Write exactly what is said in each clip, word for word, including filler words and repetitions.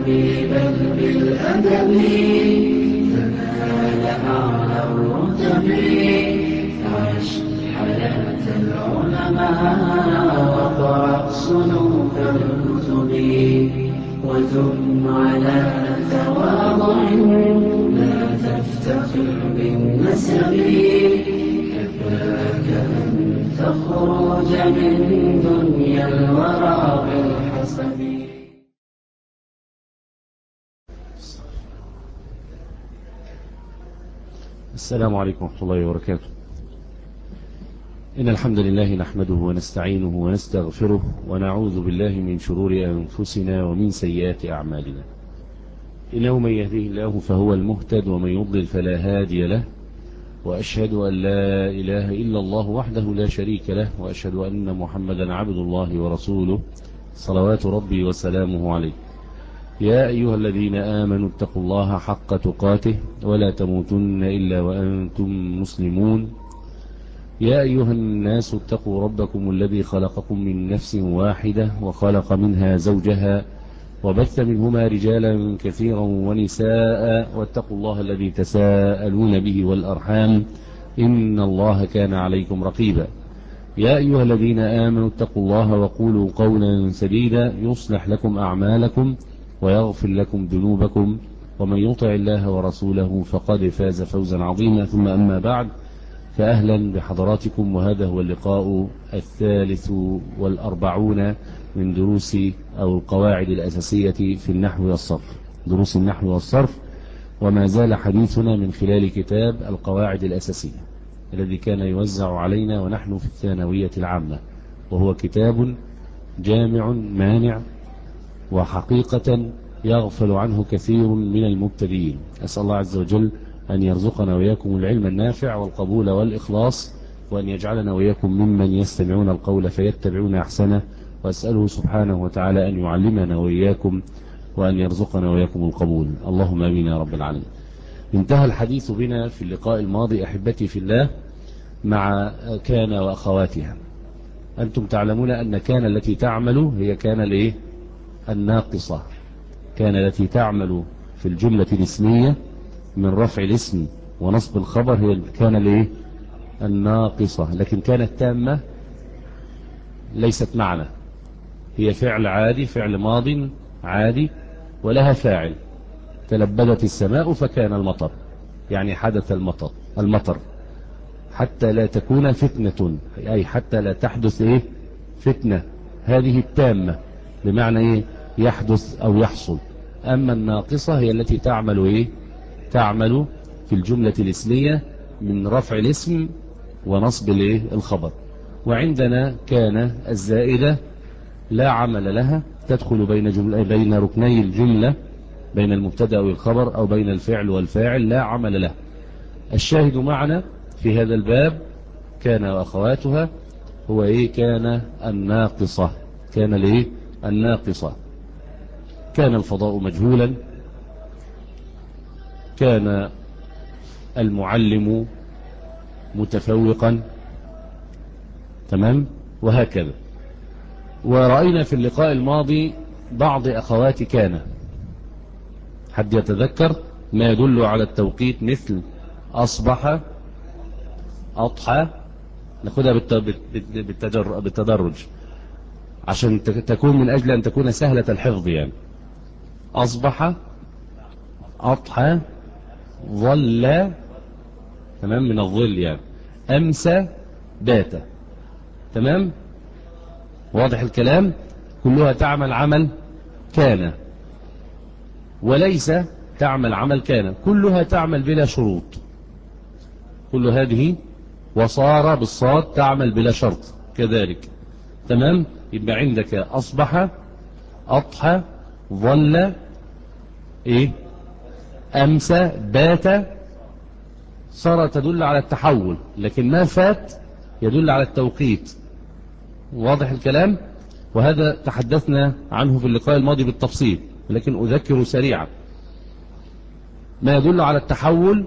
بل بالأدب تنال أعلى الرتب. عش حياة العلماء واقرأ صنوف الكتب وثم على تواضع لا تفتخر بالنسب. كفاك أن تخرج من دنيا الورى بالحسب. السلام عليكم ورحمة الله وبركاته. إن الحمد لله نحمده ونستعينه ونستغفره ونعوذ بالله من شرور أنفسنا ومن سيئات أعمالنا. إنه من يهديه الله فهو المهتد ومن يضلل فلا هادي له، وأشهد أن لا إله إلا الله وحده لا شريك له، وأشهد أن محمدا عبد الله ورسوله صلوات ربي وسلامه عليه. يا أيها الذين آمنوا اتقوا الله حق تقاته ولا تموتن إلا وأنتم مسلمون. يا أيها الناس اتقوا ربكم الذي خلقكم من نفس واحدة وخلق منها زوجها وبث منهما رجالا كثيرا ونساء، واتقوا الله الذي تساءلون به والأرحام إن الله كان عليكم رقيبا. يا أيها الذين آمنوا اتقوا الله وقولوا قولا سديدا يصلح لكم أعمالكم ويغفر لكم ذنوبكم، ومن يطع الله ورسوله فقد فاز فوزا عظيما. ثم أما بعد، فأهلا بحضراتكم، وهذا هو اللقاء الثالث والأربعون من دروس أو القواعد الأساسية في النحو والصرف، دروس النحو والصرف. وما زال حديثنا من خلال كتاب القواعد الأساسية الذي كان يوزع علينا ونحن في الثانوية العامة، وهو كتاب جامع مانع، وحقيقة يغفل عنه كثير من المبتدئين. أسأل الله عز وجل أن يرزقنا وإياكم العلم النافع والقبول والإخلاص، وأن يجعلنا وإياكم ممن يستمعون القول فيتبعون أحسنه، وأسأله سبحانه وتعالى أن يعلمنا وإياكم وأن يرزقنا وإياكم القبول، اللهم آمين يا رب العالمين. انتهى الحديث بنا في اللقاء الماضي أحبتي في الله مع كان وأخواتها. أنتم تعلمون أن كان التي تعمل هي كان الإيه؟ الناقصة. كان التي تعمل في الجملة الاسمية من رفع الاسم ونصب الخبر هي كان الإيه؟ الناقصة. لكن كانت تامة ليست معنى، هي فعل عادي، فعل ماض عادي ولها فاعل. تلبدت السماء فكان المطر، يعني حدث المطر المطر حتى لا تكون فتنة، أي حتى لا تحدث إيه؟ فتنة. هذه التامة بمعنى إيه؟ يحدث أو يحصل. أما الناقصة هي التي تعمل إيه؟ تعمل في الجملة الاسمية من رفع الاسم ونصب الإيه؟ الخبر. وعندنا كان الزائدة لا عمل لها، تدخل بين جملة بين ركني الجملة، بين المبتدأ والخبر أو بين الفعل والفاعل، لا عمل لها. الشاهد معنا في هذا الباب كان وأخواتها هو إيه؟ كان الناقصة. كان الإيه؟ الناقصة. كان الفضاء مجهولا، كان المعلم متفوقا، تمام، وهكذا. ورأينا في اللقاء الماضي بعض أخوات كان. حد يتذكر ما يدل على التوقيت؟ مثل أصبح، أضحى. ناخدها بالتدرج عشان تكون من أجل أن تكون سهلة الحفظ. يعني أصبح، أضحى، ظل، تمام، من الظل يعني، أمسى، بات، تمام، واضح الكلام. كلها تعمل عمل كان، وليس تعمل عمل كان، كلها تعمل بلا شروط. كل هذه وصار بالصاد تعمل بلا شرط كذلك، تمام. يبقى عندك أصبح، أضحى، ظل، إيه؟ أمسى، بات. صار تدل على التحول، لكن ما فات يدل على التوقيت. واضح الكلام. وهذا تحدثنا عنه في اللقاء الماضي بالتفصيل، لكن أذكر سريعا. ما يدل على التحول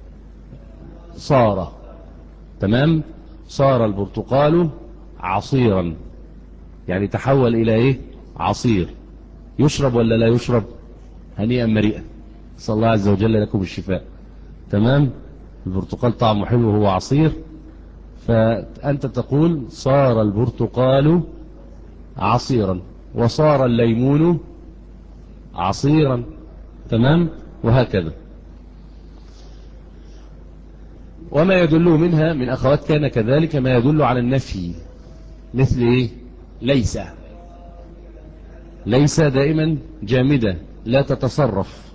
صار، تمام. صار البرتقال عصيرا، يعني تحول إلى إيه؟ عصير. يشرب ولا لا يشرب؟ هنيئا مريئا، صلى الله عز وجل لكم الشفاء. تمام. البرتقال طعمه حلو وهو عصير، فأنت تقول صار البرتقال عصيرا وصار الليمون عصيرا. تمام. وهكذا. وما يدل منها من أخوات كان كذلك ما يدل على النفي، مثل إيه؟ ليس. ليس دائما جامدة لا تتصرف.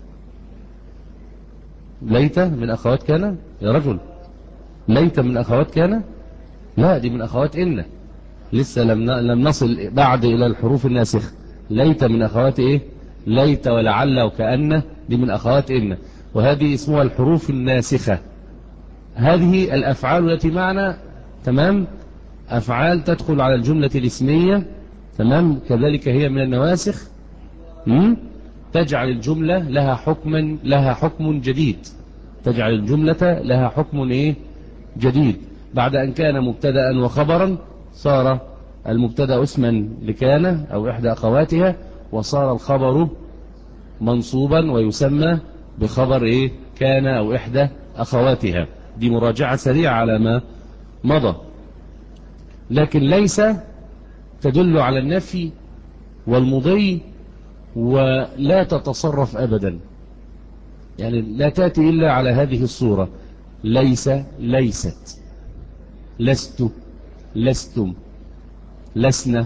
ليت من أخوات كان يا رجل، ليت من أخوات كان، لا دي من أخوات إن، لسه لم لم نصل بعد إلى الحروف الناسخة. ليت من أخوات إيه؟ ليت ولعل وكأن، دي من أخوات إن، وهذه اسمها الحروف الناسخة. هذه الأفعال التي معنا، تمام، أفعال تدخل على الجملة الاسمية، تمام، كذلك هي من النواسخ، م? تجعل الجملة لها حكما، لها حكم جديد، تجعل الجملة لها حكم إيه؟ جديد. بعد أن كان مبتدأ وخبرا صار المبتدأ اسما لكان أو إحدى أخواتها، وصار الخبر منصوبا ويسمى بخبر إيه؟ كان أو إحدى أخواتها. دي مراجعة سريعة على ما مضى. لكن ليس تدل على النفي والمضي، ولا تتصرف أبدا، يعني لا تأتي إلا على هذه الصورة: ليس، ليست، لست، لستم، لسنا،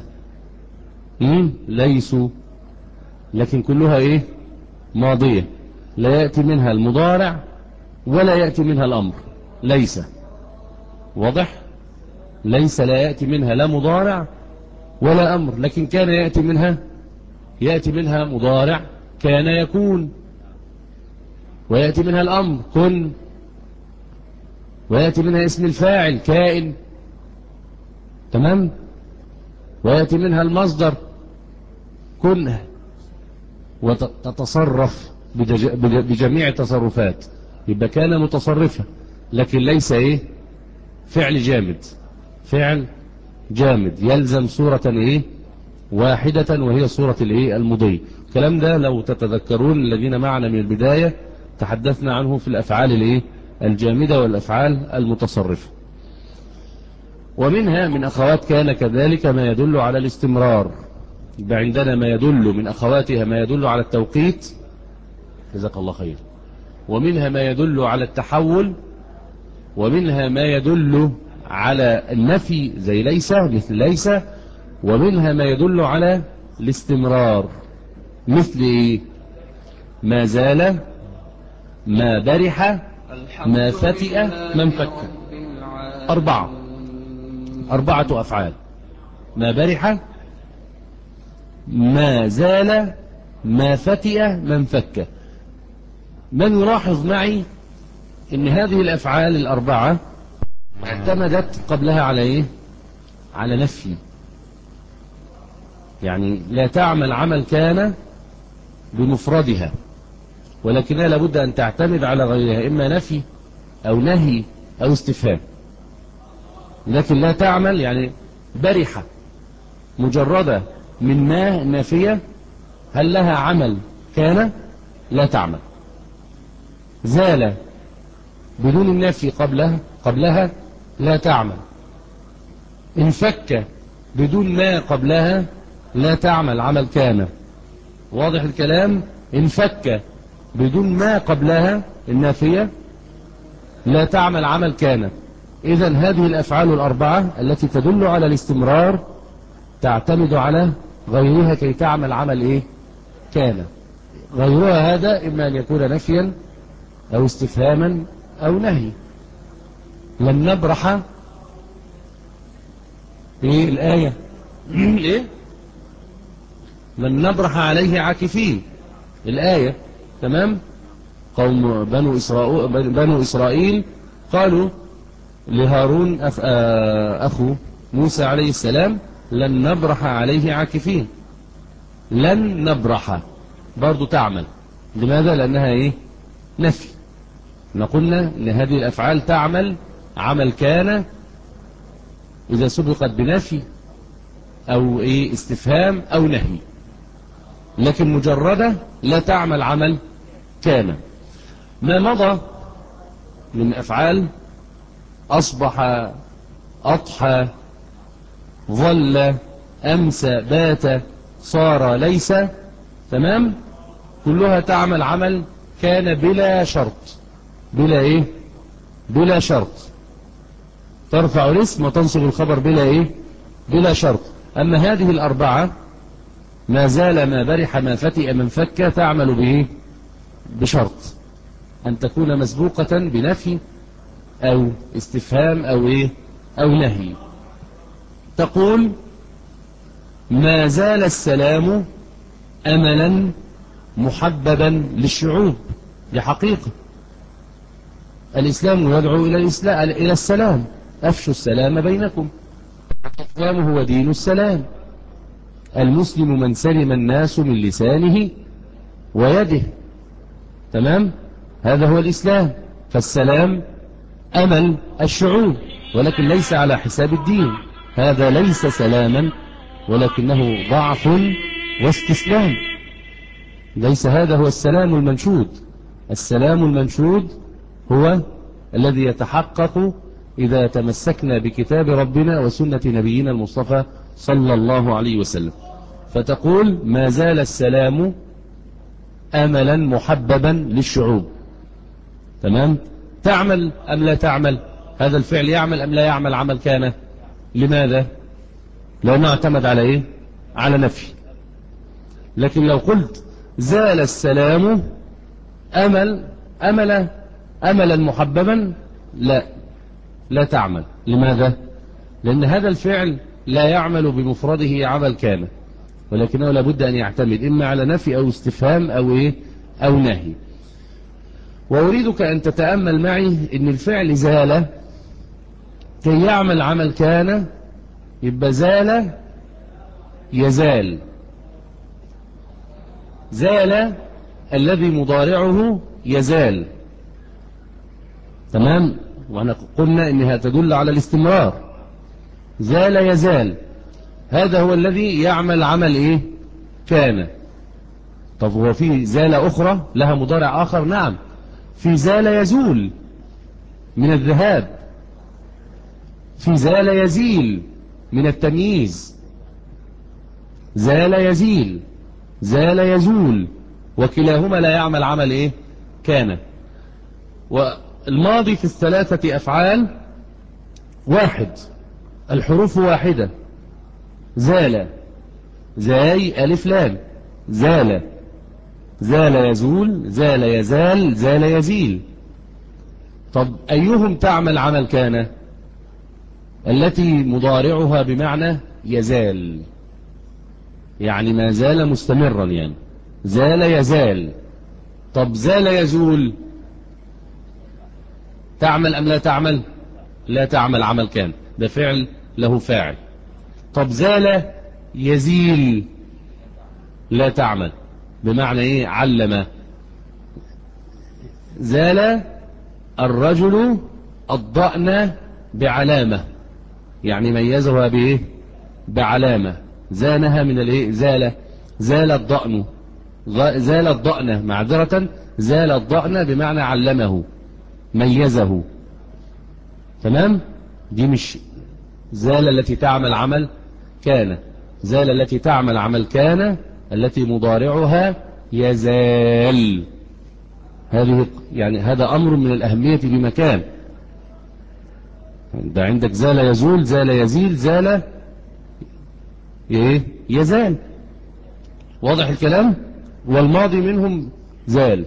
ليسوا، لكن كلها إيه؟ ماضية، لا يأتي منها المضارع ولا يأتي منها الأمر. ليس واضح؟ ليس لا يأتي منها لا مضارع ولا أمر، لكن كان يأتي منها، يأتي منها مضارع كان يكون، ويأتي منها الأمر كن، ويأتي منها اسم الفاعل كائن، تمام، ويأتي منها المصدر كن، وتتصرف بجميع التصرفات. يبقى كان متصرفة، لكن ليس ايه؟ فعل جامد، فعل جامد يلزم صورة ايه؟ واحدة، وهي صورة الايه؟ المضي. الكلام ده لو تتذكرون الذين معنا من البداية تحدثنا عنه في الأفعال الايه؟ الجامدة والأفعال المتصرفة. ومنها من أخوات كان كذلك ما يدل على الاستمرار. يبقى عندنا ما يدل من أخواتها ما يدل على التوقيت، جزاك الله خير، ومنها ما يدل على التحول، ومنها ما يدل على النفي زي ليس، مثل ليس، ومنها ما يدل على الاستمرار مثل إيه؟ ما زال، ما برح، ما فتئ، ما انفك. أربعة أربعة أفعال: ما برح، ما زال، ما فتئ، ما انفك. من يلاحظ معي ان هذه الأفعال الأربعة اعتمدت قبلها على ايه؟ على نفي، يعني لا تعمل عمل كان بمفردها، ولكنها لابد أن تعتمد على غيرها، إما نفي أو نهي أو استفهام. لكن لا تعمل، يعني برحة مجردة من ما نافية، هل لها عمل كان؟ لا تعمل. زال بدون النفي قبلها قبلها لا تعمل. انفك بدون ما قبلها لا تعمل عمل كان. واضح الكلام؟ انفك بدون ما قبلها النافية لا تعمل عمل كان. إذن هذه الأفعال الأربعة التي تدل على الاستمرار تعتمد على غيرها كي تعمل عمل إيه؟ كان. غيرها هذا إما أن يكون نفيا أو استفهاما أو نهي. لن نبرح إيه الآية؟ إيه؟ لن نبرح عليه عاكفين، الآية، تمام. قوم بنو إسرائيل, بنو إسرائيل قالوا لهارون أخ, أخو موسى عليه السلام: لن نبرح عليه عاكفين. لن نبرح برضو تعمل. لماذا؟ لأنها إيه؟ نفي. نقولنا أن هذه الأفعال تعمل عمل كان إذا سبقت بنفي أو إيه؟ استفهام أو نهي. لكن مجردة لا تعمل عمل كان. ما مضى من أفعال أصبح، أضحى، ظل، أمسى، بات، صار، ليس، تمام، كلها تعمل عمل كان بلا شرط. بلا إيه؟ بلا شرط. ترفع الاسم وتنصب الخبر بلا إيه؟ بلا شرط. أما هذه الأربعة ما زال، ما برح، ما فتئ، من فك، تعمل بإيه؟ بشرط أن تكون مسبوقة بنفي أو استفهام أو إيه؟ أو نهي. تقول ما زال السلام أملا محببا للشعوب. دي حقيقة. الإسلام يدعو إلى الإسلام، إلى السلام، أفشوا السلام بينكم. الإسلام هو دين السلام. المسلم من سلم الناس من لسانه ويده. تمام؟ هذا هو الإسلام. فالسلام أمل الشعوب، ولكن ليس على حساب الدين. هذا ليس سلاما، ولكنه ضعف واستسلام. ليس هذا هو السلام المنشود. السلام المنشود هو الذي يتحقق إذا تمسكنا بكتاب ربنا وسنة نبينا المصطفى صلى الله عليه وسلم. فتقول ما زال السلام أملا محببا للشعوب. تمام؟ تعمل أم لا تعمل؟ هذا الفعل يعمل أم لا يعمل عمل كان؟ لماذا؟ لأنه اعتمد على إيه؟ على نفي. لكن لو قلت زال السلام أمل أمل أملا محببا، لا لا تعمل. لماذا؟ لأن هذا الفعل لا يعمل بمفرده عمل كان، ولكنه لابد أن يعتمد إما على نفي أو استفهام أو إيه؟ أو نهي. وأريدك أن تتأمل معي إن الفعل زال كي يعمل عمل كان، يبقى زال يزال. زال الذي مضارعه يزال. تمام؟ وأنا قلنا إنها تدل على الاستمرار. زال يزال، هذا هو الذي يعمل عمل إيه؟ كان. طب هو في زال أخرى لها مضارع آخر؟ نعم، في زال يزول من الذهاب، في زال يزيل من التمييز. زال يزيل، زال يزول، وكلاهما لا يعمل عمل إيه؟ كان. والماضي في الثلاثة أفعال واحد، الحروف واحدة. زال، زاي ألف لام، زال، زال يزول، زال يزال، زال يزيل. طب أيهم تعمل عمل كان؟ التي مضارعها بمعنى يزال، يعني ما زال مستمرا، يعني زال يزال. طب زال يزول تعمل أم لا تعمل؟ لا تعمل عمل كان، ده فعل له فاعل. طب زال يزيل لا تعمل، بمعنى ايه؟ علم. زال الرجل الضأن بعلامة، يعني ميزها بايه؟ بعلامة. زانها من الايه؟ زال، زال الضأن، زال الضأن معذرة، زال الضأن بمعنى علمه، ميزه. تمام؟ دي مش زال التي تعمل عمل كان. زال التي تعمل عمل كان التي مضارعها يزال. هذه يعني هذا أمر من الأهمية بمكان. ده عندك زال يزول، زال يزيل، زال إيه؟ يزال. واضح الكلام؟ والماضي منهم زال.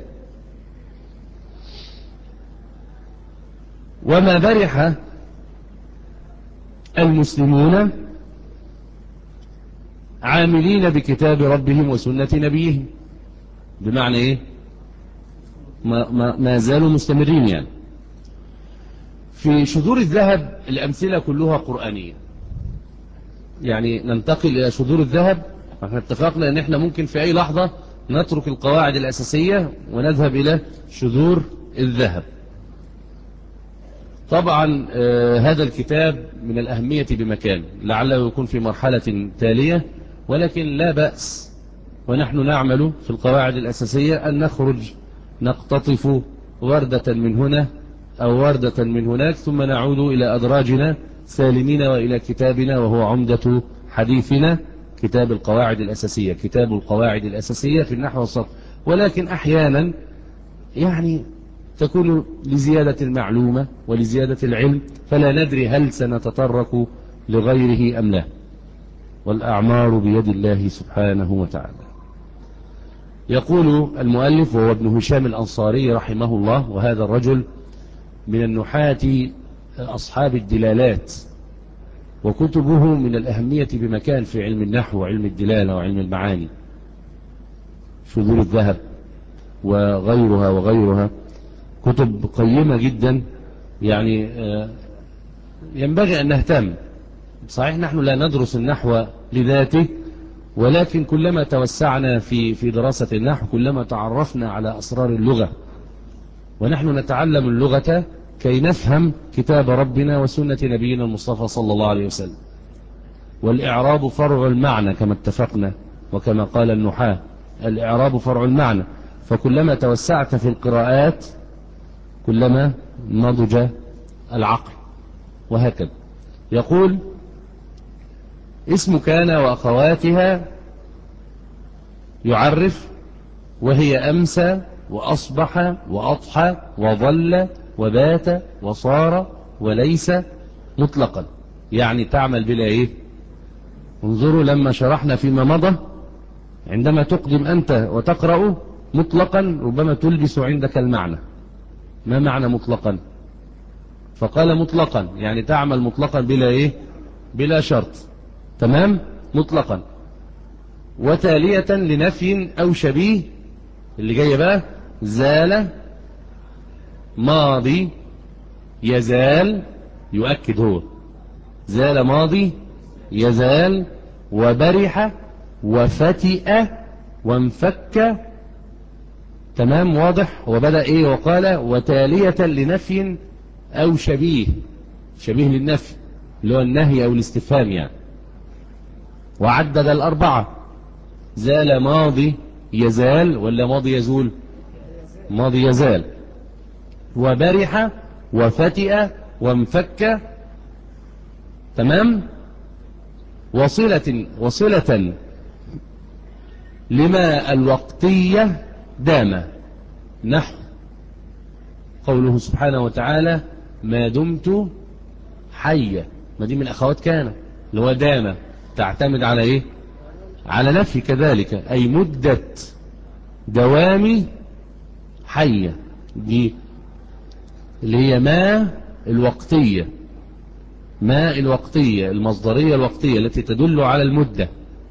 وما برح المسلمون عاملين بكتاب ربهم وسنة نبيهم، بمعنى ايه؟ ما, ما, ما زالوا مستمرين. يعني في شذور الذهب الأمثلة كلها قرآنية. يعني ننتقل إلى شذور الذهب. احنا اتفقنا ان احنا ممكن في اي لحظة نترك القواعد الأساسية ونذهب إلى شذور الذهب. طبعا آه هذا الكتاب من الأهمية بمكان، لعله يكون في مرحلة تالية، ولكن لا بأس ونحن نعمل في القواعد الأساسية أن نخرج نقتطف وردة من هنا أو وردة من هناك ثم نعود إلى أدراجنا سالمين وإلى كتابنا وهو عمدة حديثنا كتاب القواعد الأساسية كتاب القواعد الأساسية في النحو والصرف. ولكن أحيانا يعني تكون لزيادة المعلومة ولزيادة العلم فلا ندري هل سنتطرق لغيره أم لا، والأعمار بيد الله سبحانه وتعالى. يقول المؤلف وهو ابن هشام الأنصاري رحمه الله، وهذا الرجل من النحاة أصحاب الدلالات، وكتبه من الأهمية بمكان في علم النحو وعلم الدلالة وعلم المعاني، شذور الذهب وغيرها وغيرها، كتب قيمة جدا. يعني ينبغي أن نهتم. صحيح نحن لا ندرس النحو لذاته، ولكن كلما توسعنا في في دراسة النحو كلما تعرفنا على أسرار اللغة، ونحن نتعلم اللغة كي نفهم كتاب ربنا وسنة نبينا المصطفى صلى الله عليه وسلم. والإعراب فرع المعنى كما اتفقنا، وكما قال النحاة الإعراب فرع المعنى، فكلما توسعت في القراءات كلما نضج العقل، وهكذا. يقول اسم كان وأخواتها يعرف، وهي أمسى وأصبح وأضحى وظل وبات وصار وليس مطلقا، يعني تعمل بلا إيه. انظروا لما شرحنا فيما مضى، عندما تقدم أنت وتقرأ مطلقا ربما تلبس عندك المعنى. ما معنى مطلقا؟ فقال مطلقا يعني تعمل مطلقا بلا إيه، بلا شرط. تمام، مطلقا. وتالية لنفي أو شبيه، اللي جاي بقى زال ماضي يزال، يؤكد هو زال ماضي يزال، وبرح وفتئ وانفك. تمام، واضح. وبدأ ايه وقال وتالية لنفي او شبيه، شبيه للنفي اللي هو النهي او الاستفهام يعني. وعدد الاربعة، زال ماضي يزال ولا ماضي يزول؟ ماضي يزال. وبرح وفتئ وانفك. تمام. وصلة وصلة لما الوقتية دام، نحو قوله سبحانه وتعالى ما دمت حيا، ما دي من أخوات كان اللي هو دام، تعتمد على إيه؟ على نفي كذلك، أي مدة دوامي حية، دي اللي هي ما الوقتية، ما الوقتية المصدرية الوقتية التي تدل على المدة.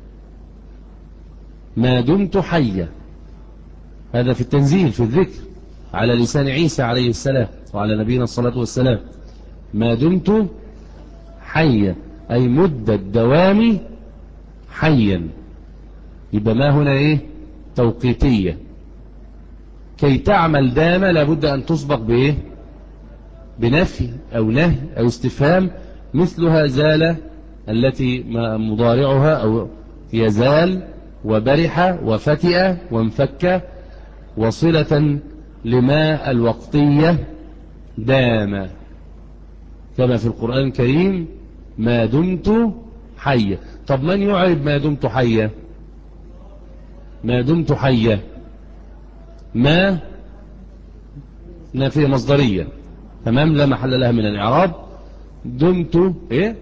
ما دمت حيا، هذا في التنزيل في الذكر على لسان عيسى عليه السلام وعلى نبينا الصلاة والسلام. ما دمت حيا أي مدة دوامي حيا. يبقى ما هنا إيه؟ توقيتية. كي تعمل دام لابد أن تسبق بإيه؟ بنفي أو نهي أو استفهام، مثلها زال التي مضارعها أو يزال، وبرح وفتئ وانفك. وصلة لما الوقتية دام، كما في القرآن الكريم ما دمت حيا. طب من يعرب ما دمت حيا؟ ما دمت حيا ما نافية مصدرية، تمام، لا محل لها من الإعراب. دمت إيه؟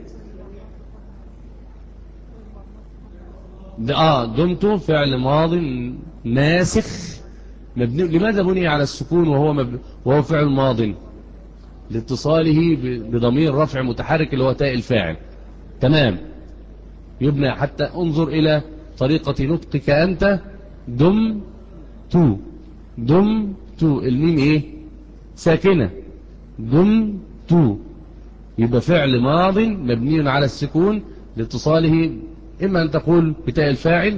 آه دمت فعل ماض ناسخ مبني. لماذا بني على السكون وهو مبني وهو فعل ماض؟ لاتصاله بضمير رفع متحرك اللي هو تاء الفاعل. تمام، يبنى. حتى انظر إلى طريقة نطقك أنت، دم تو دم تو، الميم إيه؟ ساكنة، دم تو، يبقى فعل ماض مبني على السكون لاتصاله إما أن تقول بتاء الفاعل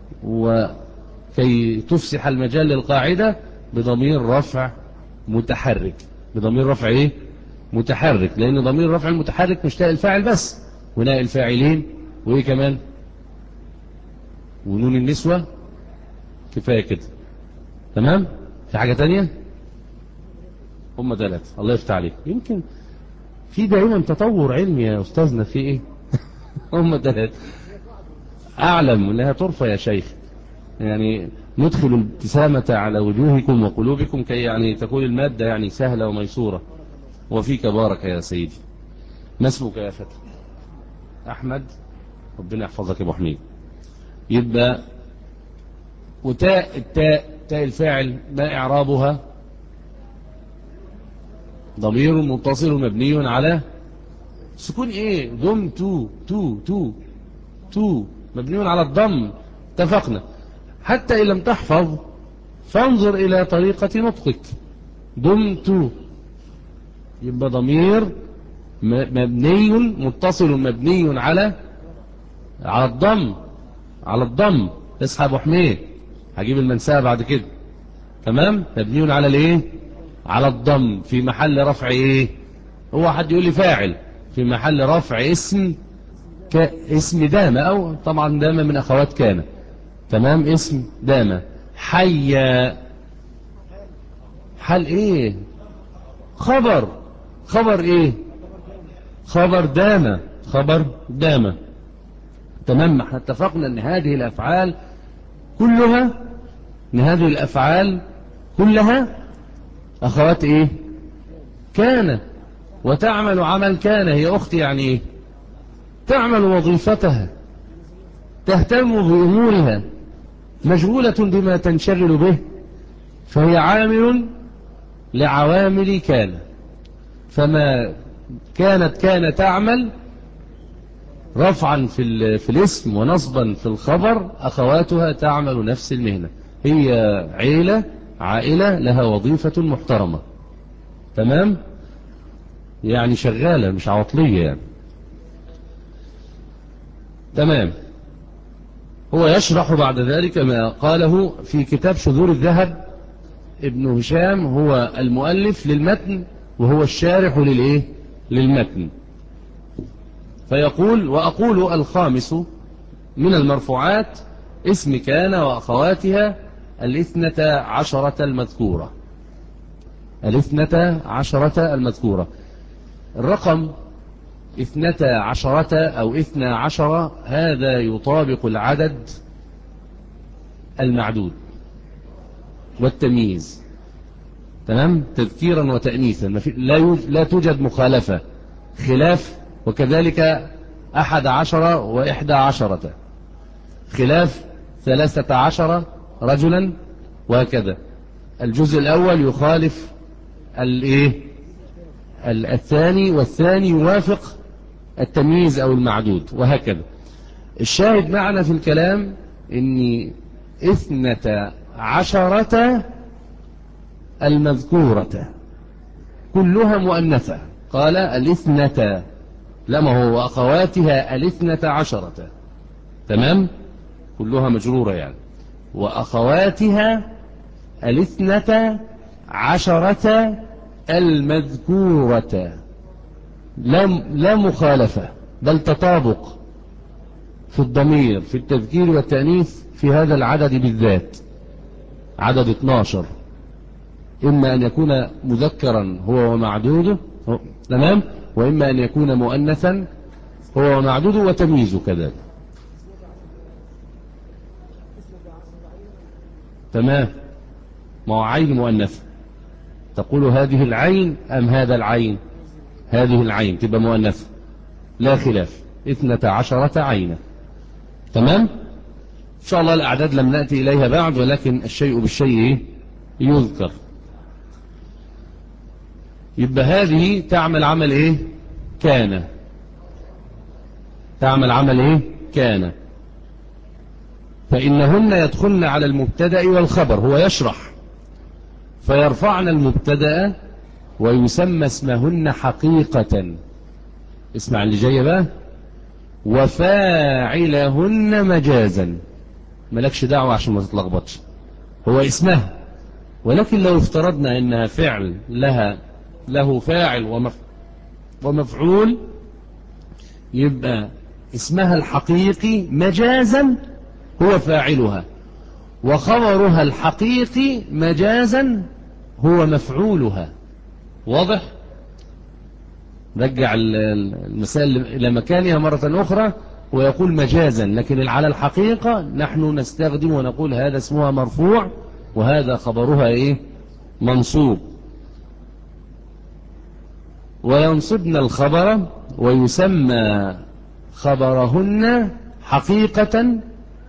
وكي تفسح المجال للقاعدة بضمير رفع متحرك، بضمير رفع إيه؟ متحرك، لأن ضمير رفع المتحرك مش تاء الفاعل بس، وناء الفاعلين وإيه كمان؟ ونون النسوة كفاية كده. تمام؟ في حاجة تانية؟ هم ثلاثة. الله يفتح عليك. يمكن في دائما تطور علمي يا أستاذنا في إيه؟ هم ثلاثة. أعلم أنها ترفع يا شيخ. يعني ندخل الابتسامة على وجوهكم وقلوبكم كي يعني تكون المادة يعني سهلة وميسورة. وفيك بارك يا سيدي. ما اسمك يا فتى؟ أحمد. ربنا يحفظك يا أبو حميد. يبقى وتاء التاء تاء الفاعل ما إعرابها؟ ضمير متصل مبني على سكون ايه؟ ضم تو تو تو تو مبني على الضم. اتفقنا. حتى إن لم تحفظ فانظر إلى طريقة نطقك. ضم تو يبقى ضمير مبني متصل مبني على على الضم على الضم. اصحى ابو حميد، هجيب المنساه بعد كده. تمام. مبني على الايه؟ على الضم في محل رفع ايه؟ هو حد يقول لي فاعل في محل رفع اسم ك... اسم دامة، او طبعا دامة من اخوات كان. تمام. اسم دامة. حي حال ايه؟ خبر. خبر ايه؟ خبر دامة. خبر دامة. تمام. احنا اتفقنا ان هذه الافعال كلها ان هذه الافعال كلها اخوات ايه؟ كان. وتعمل عمل كان. هي اختي يعني ايه؟ تعمل وظيفتها، تهتم بامورها، مشغولة بما تنشغل به، فهي عامل لعوامل كان. فما كانت كان تعمل رفعا في, في الاسم ونصبا في الخبر، أخواتها تعمل نفس المهنة. هي عيلة عائلة لها وظيفة محترمة. تمام. يعني شغالة مش عطلية يعني. تمام. هو يشرح بعد ذلك ما قاله في كتاب شذور الذهب. ابن هشام هو المؤلف للمتن وهو الشارح للإيه؟ للمتن. فيقول: وأقول الخامس من المرفوعات اسم كان وأخواتها الاثنة عشرة المذكورة. الاثنة عشرة المذكورة. الرقم اثنة عشرة أو اثنى عشر هذا يطابق العدد المعدود والتمييز. تمام. تذكيرا وتأنيثا. لا لا توجد مخالفة خلاف. وكذلك أحد عشر وإحدى عشرة خلاف ثلاثة عشر رجلا، وهكذا. الجزء الأول يخالف الايه الثاني، والثاني يوافق التمييز أو المعدود، وهكذا. الشاهد معنا في الكلام إن اثنة عشرة المذكورة كلها مؤنثة. قال الاثنة، لما هو وأخواتها الاثنة عشرة. تمام. كلها مجرورة يعني. وأخواتها الاثنة عشرة المذكورة. لا, لا مخالفة بل تطابق في الضمير في التذكير والتأنيث في هذا العدد بالذات. عدد اثناشر إما أن يكون مذكرا هو ومعدوده. تمام. وإما أن يكون مؤنثا هو ومعدوده وتمييزه كذلك. تمام. ما هو عين مؤنث. تقول هذه العين أم هذا العين؟ هذه العين تبقى مؤنث لا خلاف. اثنة عشرة عينة. تمام. إن شاء الله الأعداد لم نأتي إليها بعد، ولكن الشيء بالشيء يذكر. يبقى هذه تعمل عمل إيه؟ كان. تعمل عمل إيه؟ كان. فإنهن يدخلن على المبتدأ والخبر. هو يشرح. فيرفعن المبتدأ ويسمى اسمهن حقيقة. اسمع اللي جاي بقى. وفاعلهن مجازا. ملكش دعوة عشان ما تتلخبطش. هو اسمها، ولكن لو افترضنا انها فعل لها له فاعل ومف... ومفعول، يبقى اسمها الحقيقي مجازا هو فاعلها، وخبرها الحقيقي مجازا هو مفعولها. واضح؟ رجع المثال إلى مكانها مرة أخرى ويقول مجازا، لكن على الحقيقة نحن نستخدم ونقول هذا اسمها مرفوع وهذا خبرها إيه؟ منصوب. وينصبن الخبر ويسمى خبرهن حقيقة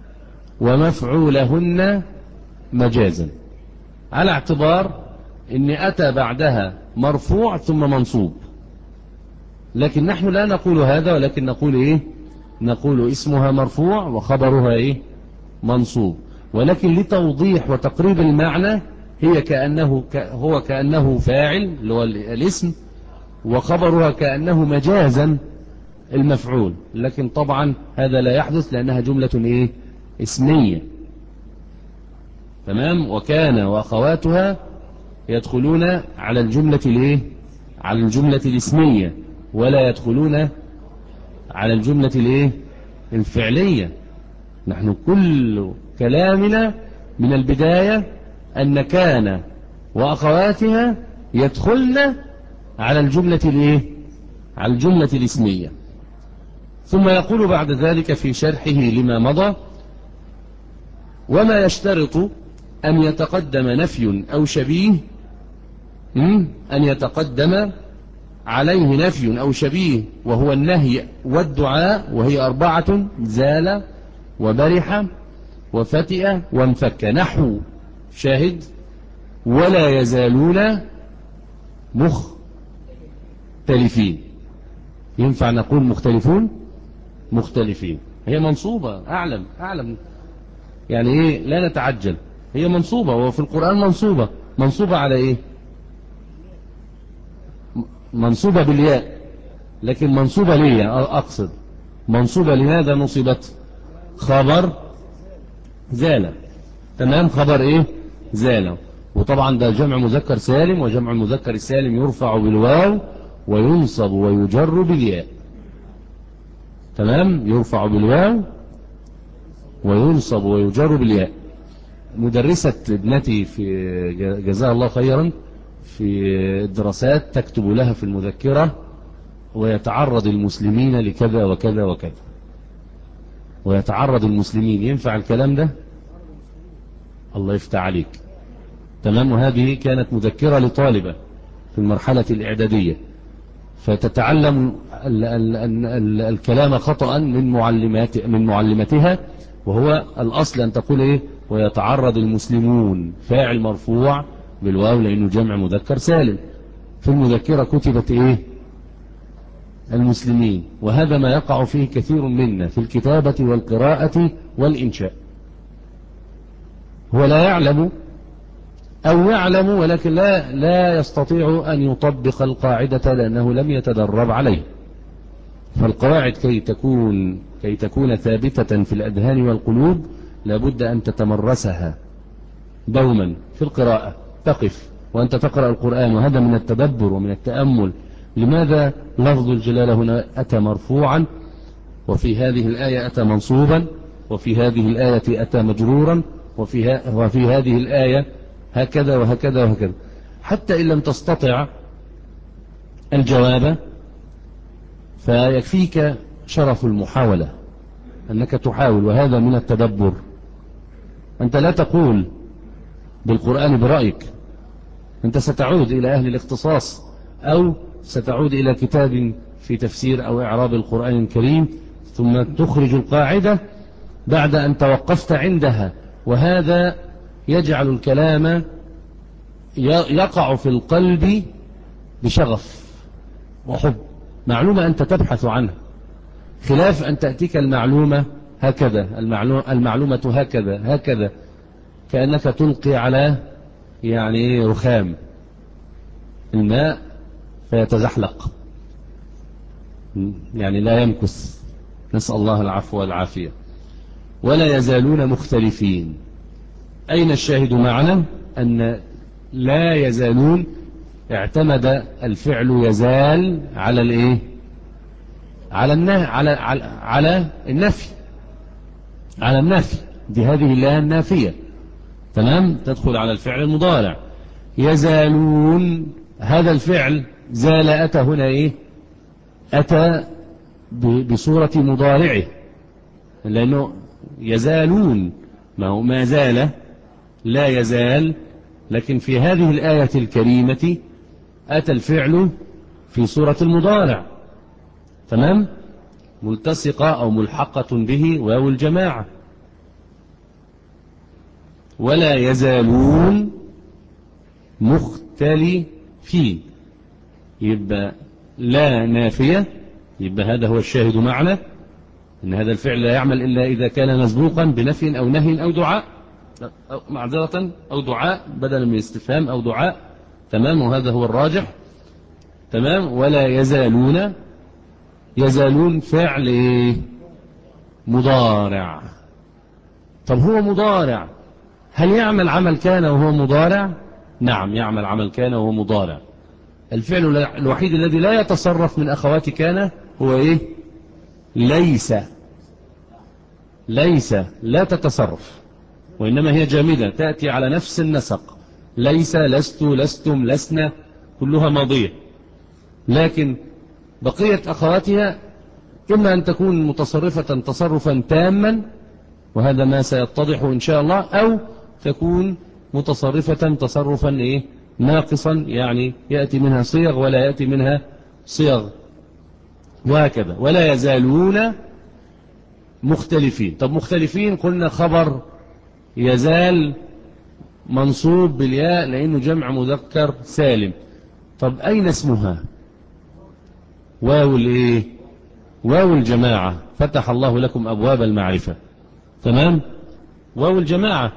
ومفعولهن مجازا، على اعتبار ان اتى بعدها مرفوع ثم منصوب. لكن نحن لا نقول هذا، ولكن نقول ايه؟ نقول اسمها مرفوع وخبرها ايه؟ منصوب. ولكن لتوضيح وتقريب المعنى هي كأنه هو كأنه فاعل اللي هو الاسم، وخبرها كأنه مجازا المفعول. لكن طبعا هذا لا يحدث لأنها جملة ايه؟ اسمية. تمام. وكان وأخواتها يدخلون على الجملة الايه؟ على الجملة الاسمية، ولا يدخلون على الجملة الايه؟ الفعلية. نحن كل كلامنا من البداية أن كان وأخواتها يدخلن على الجملة الايه؟ على الجملة الاسمية. ثم يقول بعد ذلك في شرحه لما مضى: وما يشترط أن يتقدم نفي أو شبيه، أن يتقدم عليه نفي أو شبيه، وهو النهي والدعاء، وهي أربعة: زال وبرح وفتئ وانفك. نحو شاهد: ولا يزالون مختلفين. ينفع نقول مختلفون؟ مختلفين. هي منصوبة. أعلم أعلم يعني إيه؟ لا نتعجل، هي منصوبة، وفي القرآن منصوبة. منصوبة على إيه؟ منصوبة بالياء. لكن منصوبة ليه؟ أقصد منصوبة لماذا نصبت؟ خبر زال. تمام. خبر إيه؟ زال. وطبعا ده جمع مذكر سالم، وجمع المذكر السالم يرفع بالواو وينصب ويجر بالياء. تمام. يرفع بالواو وينصب ويجر بالياء. مدرسة ابنتي في جزاها الله خيرا في الدراسات تكتب لها في المذكرة: ويتعرض المسلمين لكذا وكذا وكذا. ويتعرض المسلمين، ينفع الكلام ده؟ الله يفتح عليك. تمام. وهذه كانت مذكرة لطالبة في المرحلة الإعدادية، فتتعلم ال ال ال الكلام خطأ من معلمات من معلمتها، وهو الأصل أن تقول إيه؟ ويتعرض المسلمون، فاعل مرفوع بالواو لأنه جمع مذكر سالم. في المذكرة كتبت إيه؟ المسلمين. وهذا ما يقع فيه كثير منا في الكتابة والقراءة والإنشاء. هو لا يعلم أو يعلم ولكن لا لا يستطيع أن يطبق القاعدة لأنه لم يتدرب عليه. فالقواعد كي تكون كي تكون ثابتة في الأذهان والقلوب لابد أن تتمرسها دوما في القراءة. تقف وأنت تقرأ القرآن، وهذا من التدبر ومن التأمل. لماذا لفظ الجلالة هنا أتى مرفوعا، وفي هذه الآية أتى منصوبا، وفي هذه الآية أتى مجرورا، وفي, وفي هذه الآية هكذا وهكذا وهكذا؟ حتى إن لم تستطع الجواب فيكفيك شرف المحاولة، أنك تحاول، وهذا من التدبر. أنت لا تقول بالقرآن برأيك، أنت ستعود إلى أهل الاختصاص أو ستعود إلى كتاب في تفسير أو إعراب القرآن الكريم، ثم تخرج القاعدة بعد أن توقفت عندها. وهذا يجعل الكلام يقع في القلب بشغف وحب. معلومة أنت تبحث عنها، خلاف أن تأتيك المعلومة هكذا، المعلومة هكذا هكذا، كأنك تلقي على يعني رخام الماء فيتزحلق، يعني لا يمكث. نسأل الله العفو والعافية. ولا يزالون مختلفين. أين الشاهد معنا؟ أن لا يزالون اعتمد الفعل يزال على الايه؟ على النهي، على على على النفي، على النفي. دي هذه اللام النافية. تمام، تدخل على الفعل المضارع. يزالون هذا الفعل زال أتى هنا إيه؟ أتى بصورة مضارعه، لأنه يزالون ما هو ما زال لا يزال، لكن في هذه الآية الكريمة أتى الفعل في صورة المضارع، تمام، ملتصقة أو ملحقة به واو الجماعة. ولا يزالون مختلفين، يبقى لا نافية، يبقى هذا هو الشاهد معنا إن هذا الفعل لا يعمل إلا إذا كان مسبوقا بنفي أو نهي أو دعاء، أو معذرة أو دعاء بدلا من استفهام أو دعاء، تمام، وهذا هو الراجح، تمام. ولا يزالون، يزالون فعل مضارع. طب هو مضارع، هل يعمل عمل كان وهو مضارع؟ نعم يعمل عمل كان وهو مضارع. الفعل الوحيد الذي لا يتصرف من أخوات كان هو إيه؟ ليس. ليس لا تتصرف، وإنما هي جامدة تأتي على نفس النسق، ليس، لست، لستم، لسنا، كلها ماضية. لكن بقية أخواتها إما أن تكون متصرفة تصرفا تاما، وهذا ما سيتضح إن شاء الله، أو تكون متصرفة تصرفا إيه؟ ناقصا، يعني يأتي منها صيغ ولا يأتي منها صيغ، وهكذا. ولا يزالون مختلفين. طب مختلفين قلنا خبر يزال منصوب بالياء لأنه جمع مذكر سالم. طب أين اسمها؟ واو الايه؟ واو الجماعة. فتح الله لكم أبواب المعرفة، تمام، واو الجماعة.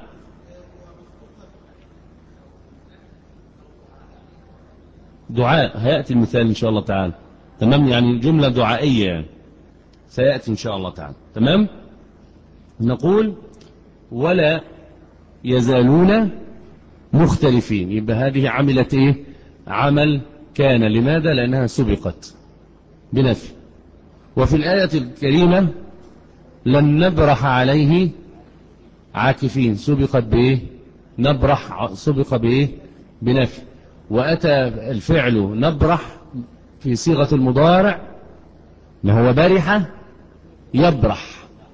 دعاء، هيأتي المثال إن شاء الله تعالى، تمام، يعني جملة دعائية يعني سيأتي إن شاء الله تعالى، تمام. نقول ولا يزالون مختلفين، يبقى هذه عملت إيه؟ عمل كان. لماذا؟ لأنها سبقت بنفي. وفي الآية الكريمة لن نبرح عليه عاكفين، سبقت بإيه؟ نبرح، سبق بإيه؟ بنفي. وأتى الفعل نبرح في صيغة المضارع، ما هو برح يبرح،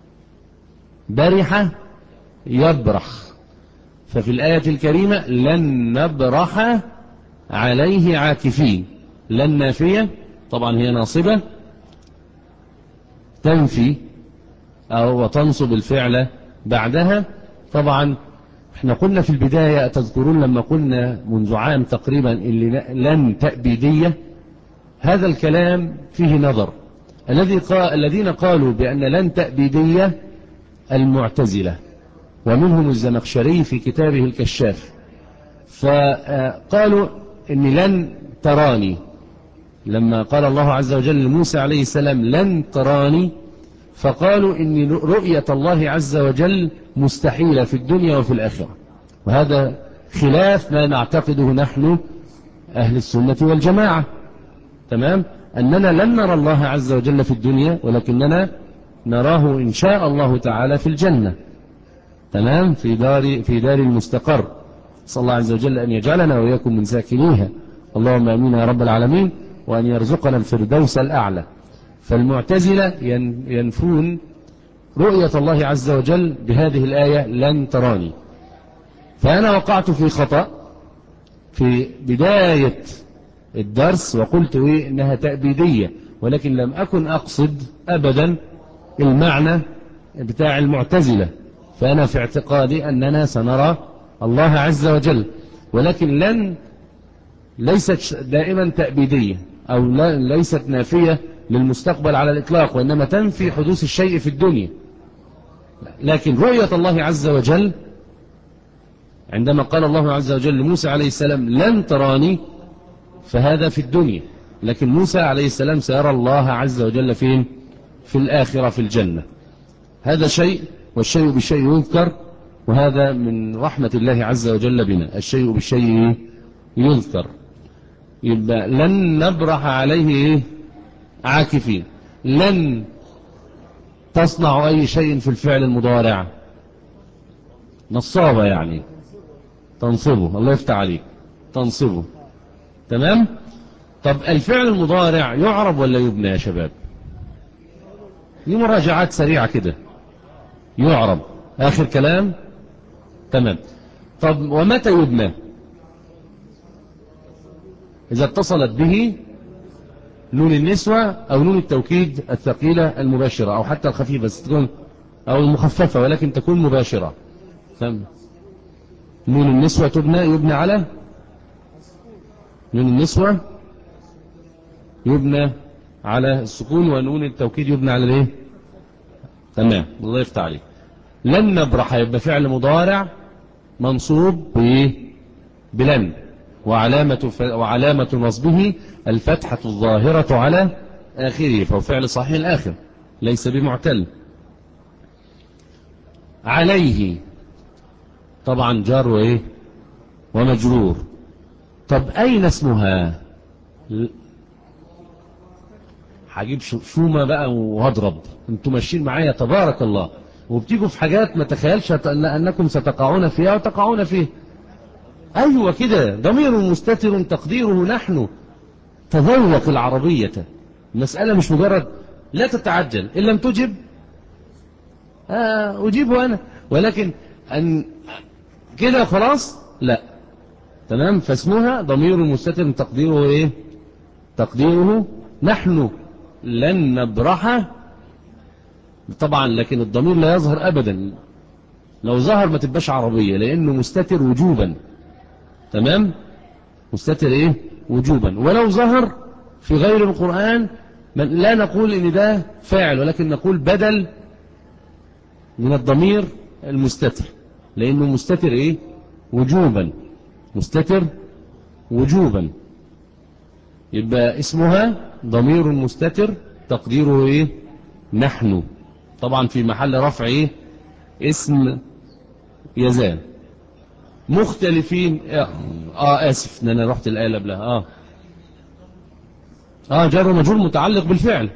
برح يبرح. ففي الآية الكريمة لن نبرح عليه عاكفين، لن نافية طبعا هي ناصبة تنفي أو تنصب الفعل بعدها. طبعا احنا قلنا في البداية، تذكرون لما قلنا منذ عام تقريبا اللي لن تأبيدية، هذا الكلام فيه نظر. الذي قال الذين قالوا بأن لن تأبيدية المعتزلة، ومنهم الزمخشري في كتابه الكشاف، فقالوا إن لن تراني، لما قال الله عز وجل لموسى عليه السلام لن تراني، فقالوا إن رؤية الله عز وجل مستحيلة في الدنيا وفي الآخرة، وهذا خلاف ما نعتقده نحن أهل السنة والجماعة، تمام، أننا لن نرى الله عز وجل في الدنيا، ولكننا نراه إن شاء الله تعالى في الجنة، تمام، في دار في دار المستقر. صلى الله عز وجل أن يجعلنا وإياكم من ساكنيها، اللهم آمين يا رب العالمين، وأن يرزقنا الفردوس الأعلى. فالمعتزلة ينفون رؤية الله عز وجل بهذه الآية لن تراني. فأنا وقعت في خطأ في بداية الدرس وقلت إيه؟ إنها تأبيدية، ولكن لم أكن أقصد أبدا المعنى بتاع المعتزلة. فأنا في اعتقادي أننا سنرى الله عز وجل، ولكن لن ليست دائما تأبيدية أو ليست نافية للمستقبل على الإطلاق، وإنما تنفي حدوث الشيء في الدنيا. لكن رؤية الله عز وجل عندما قال الله عز وجل لموسى عليه السلام لن تراني، فهذا في الدنيا، لكن موسى عليه السلام سيرى الله عز وجل فين؟ في الآخرة في الجنة. هذا شيء، والشيء بالشيء يذكر، وهذا من رحمة الله عز وجل بنا، الشيء بالشيء يذكر. يبقى لن نبرح عليه عاكفين، لن تصنع أي شيء في الفعل المضارع، نصابة يعني، تنصبه. الله يفتح عليك، تنصبه. تمام. طب الفعل المضارع يعرب ولا يبنى يا شباب؟ دي مراجعات سريعة كده. يعرب، آخر كلام. تمام. طب ومتى يبنى؟ إذا اتصلت به نون النسوة أو نون التوكيد الثقيلة المباشرة، أو حتى الخفيفة تكون، أو المخففة ولكن تكون مباشرة. تمام. نون النسوة تبنى، يبنى على نون النسوة يبنى على السكون، ونون التوكيد يبنى على الايه؟ تمام. الله يفتح عليك. لن نبرح يبقى فعل مضارع منصوب بايه؟ بلن، وعلامة ف... وعلامة نصبه الفتحة الظاهرة على آخره، فهو فعل صحيح الآخر ليس بمعتل. عليه طبعا جار وايه ومجرور. طب أين اسمها؟ هجيب شومة بقى وهضرب، انتوا ماشيين معايا تبارك الله، وبتيجوا في حاجات ما تخيلش أنكم ستقعون فيها وتقعون فيه. أيوة كده، ضمير مستتر تقديره نحن. تذوق العربية، المسألة مش مجرد لا تتعجل، إن لم تجب آه أجيبه أنا، ولكن أن كده خلاص لا. تمام. فاسمها ضمير مستتر تقديره إيه؟ تقديره نحن لن نبرح. طبعا لكن الضمير لا يظهر أبدا، لو ظهر ما تبقاش عربية لأنه مستتر وجوبا. تمام. مستتر إيه؟ وجوبا. ولو ظهر في غير القرآن لا نقول إن ده فاعل، ولكن نقول بدل من الضمير المستتر، لأنه مستتر إيه؟ وجوبا. مستتر وجوبا. يبقى اسمها ضمير مستتر تقديره إيه؟ نحن. طبعا في محل رفع إيه؟ اسم يزال. مختلفين. اه اسف ان انا رحت الآية قبلها. اه اه جار ومجرور متعلق بالفعل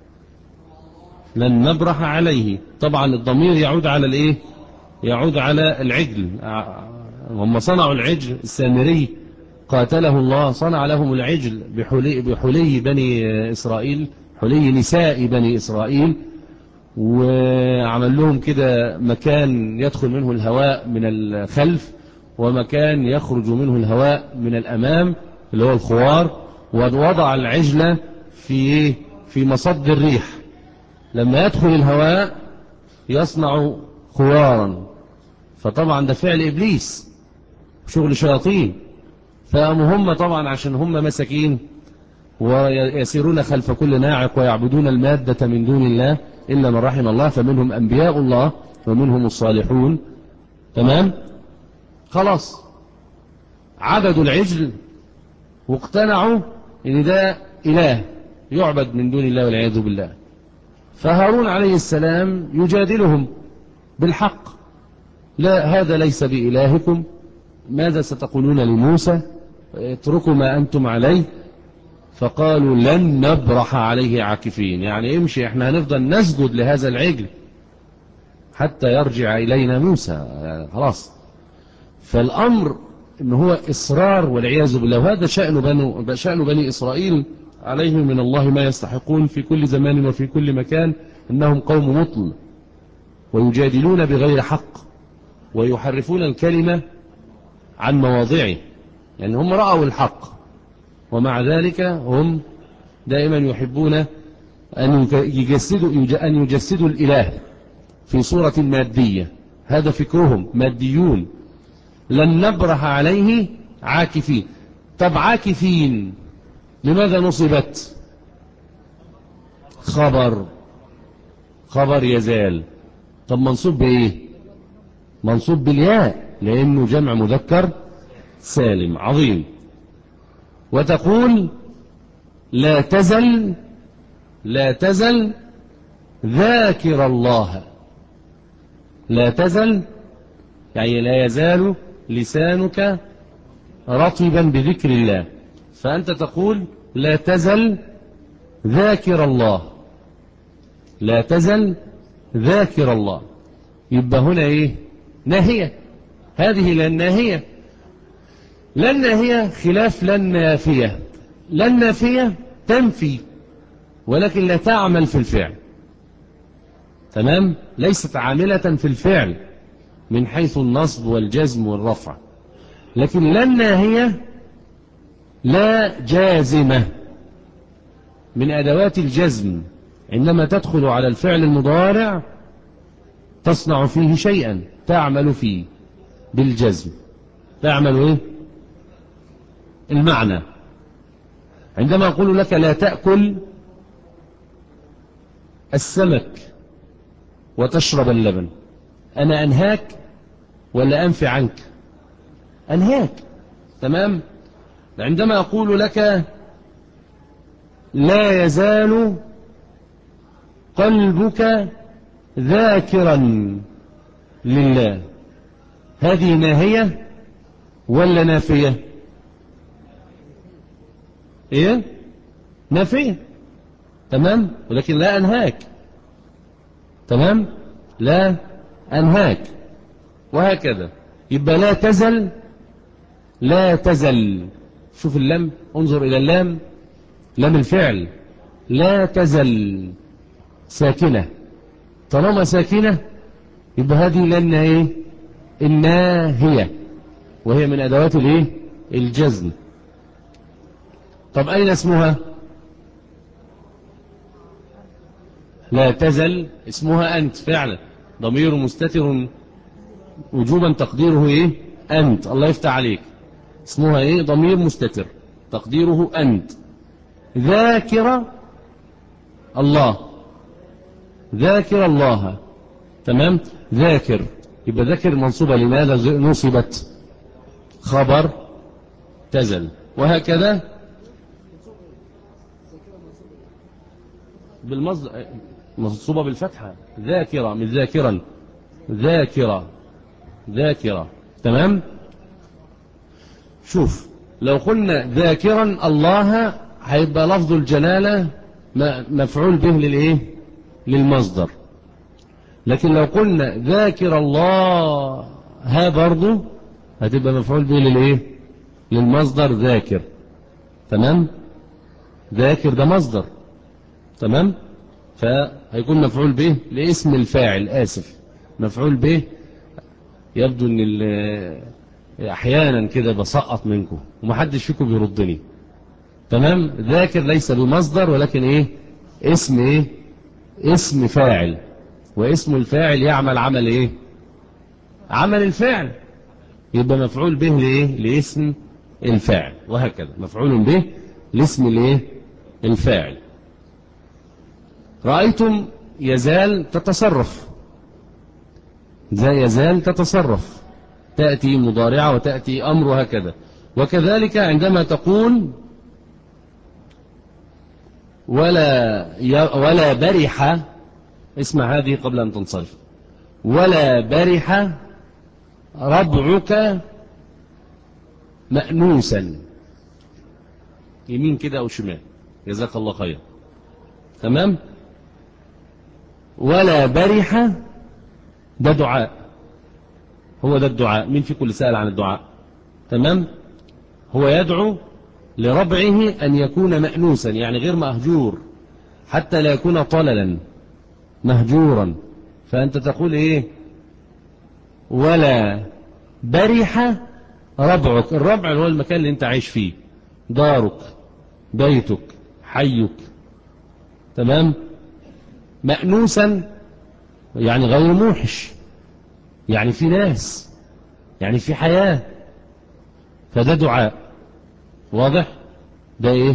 لن نبرح عليه. طبعا الضمير يعود على الايه؟ يعود على العجل. هم صنعوا العجل، السامري قاتله الله صنع لهم العجل بحلي, بحلي بني إسرائيل، حلي نساء بني إسرائيل، وعمل لهم كده مكان يدخل منه الهواء من الخلف ومكان يخرج منه الهواء من الأمام اللي هو الخوار، ووضع العجلة في في مصد الريح، لما يدخل الهواء يصنع خوارا. فطبعا ده فعل إبليس، شغل شياطين. فقاموا هم طبعا عشان هم مساكين ويسيرون خلف كل ناعق ويعبدون المادة من دون الله إلا من رحم الله، فمنهم أنبياء الله ومنهم الصالحون. تمام. خلاص عبدوا العجل واقتنعوا ان ده إله يعبد من دون الله والعياذ بالله. فهارون عليه السلام يجادلهم بالحق: لا، هذا ليس بإلهكم، ماذا ستقولون لموسى؟ اتركوا ما أنتم عليه. فقالوا لن نبرح عليه عاكفين، يعني امشي، احنا هنفضل نسجد لهذا العجل حتى يرجع إلينا موسى. يعني خلاص. فالأمر إن هو إصرار والعياذ بالله. وهذا شأن بني, شأن بني إسرائيل عليهم من الله ما يستحقون في كل زمان وفي كل مكان، إنهم قوم مطل ويجادلون بغير حق ويحرفون الكلمة عن مواضعه. يعني هم رأوا الحق ومع ذلك هم دائما يحبون أن يجسدوا, أن يجسدوا الإله في صورة مادية. هذا فكرهم، ماديون. لن نبرح عليه عاكفين. طب عاكفين لماذا نصبت؟ خبر خبر يزال. طب منصوب بإيه؟ منصوب بالياء لأنه جمع مذكر سالم. عظيم. وتقول لا تزل لا تزل ذاكر الله. لا تزل يعني لا يزال لسانك رطبا بذكر الله، فأنت تقول لا تزل ذاكر الله. لا تزل ذاكر الله. يبقى هنا ايه؟ ناهية. هذه للناهية. لا الناهية خلاف لا النافية. لا النافية تنفي ولكن لا تعمل في الفعل، تمام، ليست عاملة في الفعل من حيث النصب والجزم والرفع. لكن لا الناهية لا جازمة من أدوات الجزم، عندما تدخل على الفعل المضارع تصنع فيه شيئا، تعمل فيه بالجزم، تعمل إيه؟ المعنى. عندما أقول لك لا تأكل السمك وتشرب اللبن، أنا أنهاك ولا أنفي عنك؟ أنهاك، تمام. عندما أقول لك لا يزال قلبك ذاكرا لله، هذه ناهية ولا نافية؟ إيه؟ نافية، تمام، ولكن لا أنهاك، تمام، لا أنهاك، وهكذا. يبقى لا تزل، لا تزل، شوف اللام، انظر إلى اللام، لام الفعل، لا تزل ساكنة، طالما ساكنة يبقى هذه لأنها إيه؟ الناهية، وهي من أدوات الإيه؟ الجزم. طب أين اسمها؟ لا تزل اسمها أنت فعلا، ضمير مستتر وجوبا تقديره إيه؟ أنت، الله يفتح عليك، اسمها إيه؟ ضمير مستتر تقديره أنت. ذاكر الله، ذاكر الله، تمام، ذاكر، يبقى ذاكر منصوبة، لماذا نصبت؟ خبر تزل، وهكذا بالمصدر منصوبة بالفتحة، ذاكرة من ذاكرا، ذاكرة، ذاكرة، تمام. شوف لو قلنا ذاكرا الله هيبقى لفظ الجلالة مفعول به للإيه؟ للمصدر. لكن لو قلنا ذاكر الله ها برضو هتبقى مفعول به للإيه؟ للمصدر ذاكر، تمام. ذاكر ده مصدر، تمام، فهيكون مفعول به لاسم الفاعل، آسف، مفعول به. يبدو ان احيانا كده بسقط منكم ومحدش فيكم بيردني، تمام. ذاكر ليس بمصدر ولكن ايه؟ اسم ايه؟ اسم فاعل، واسم الفاعل يعمل عمل ايه؟ عمل الفعل، يبقى مفعول به لايه؟ لاسم الفاعل، وهكذا مفعول به لاسم الايه؟ الفاعل. رأيتم يزال تتصرف، زي يزال تتصرف، تأتي مضارعة وتأتي أمر، وهكذا. وكذلك عندما تقول ولا ولا برح، اسمع هذه قبل أن تنصرف، ولا برح ربعك مأنوسا، يمين كده أو شمال، جزاك الله خير، تمام. ولا برح ده دعاء، هو ده الدعاء، مين فيكم اللي سأل عن الدعاء؟ تمام، هو يدعو لربعه أن يكون مأنوسا، يعني غير مهجور، حتى لا يكون طللا مهجورا. فأنت تقول إيه؟ ولا برح ربعك، الربع هو المكان اللي أنت عايش فيه، دارك، بيتك، حيك، تمام. مأنوسا يعني غير موحش، يعني في ناس، يعني في حياة، فده دعاء، واضح؟ ده ايه؟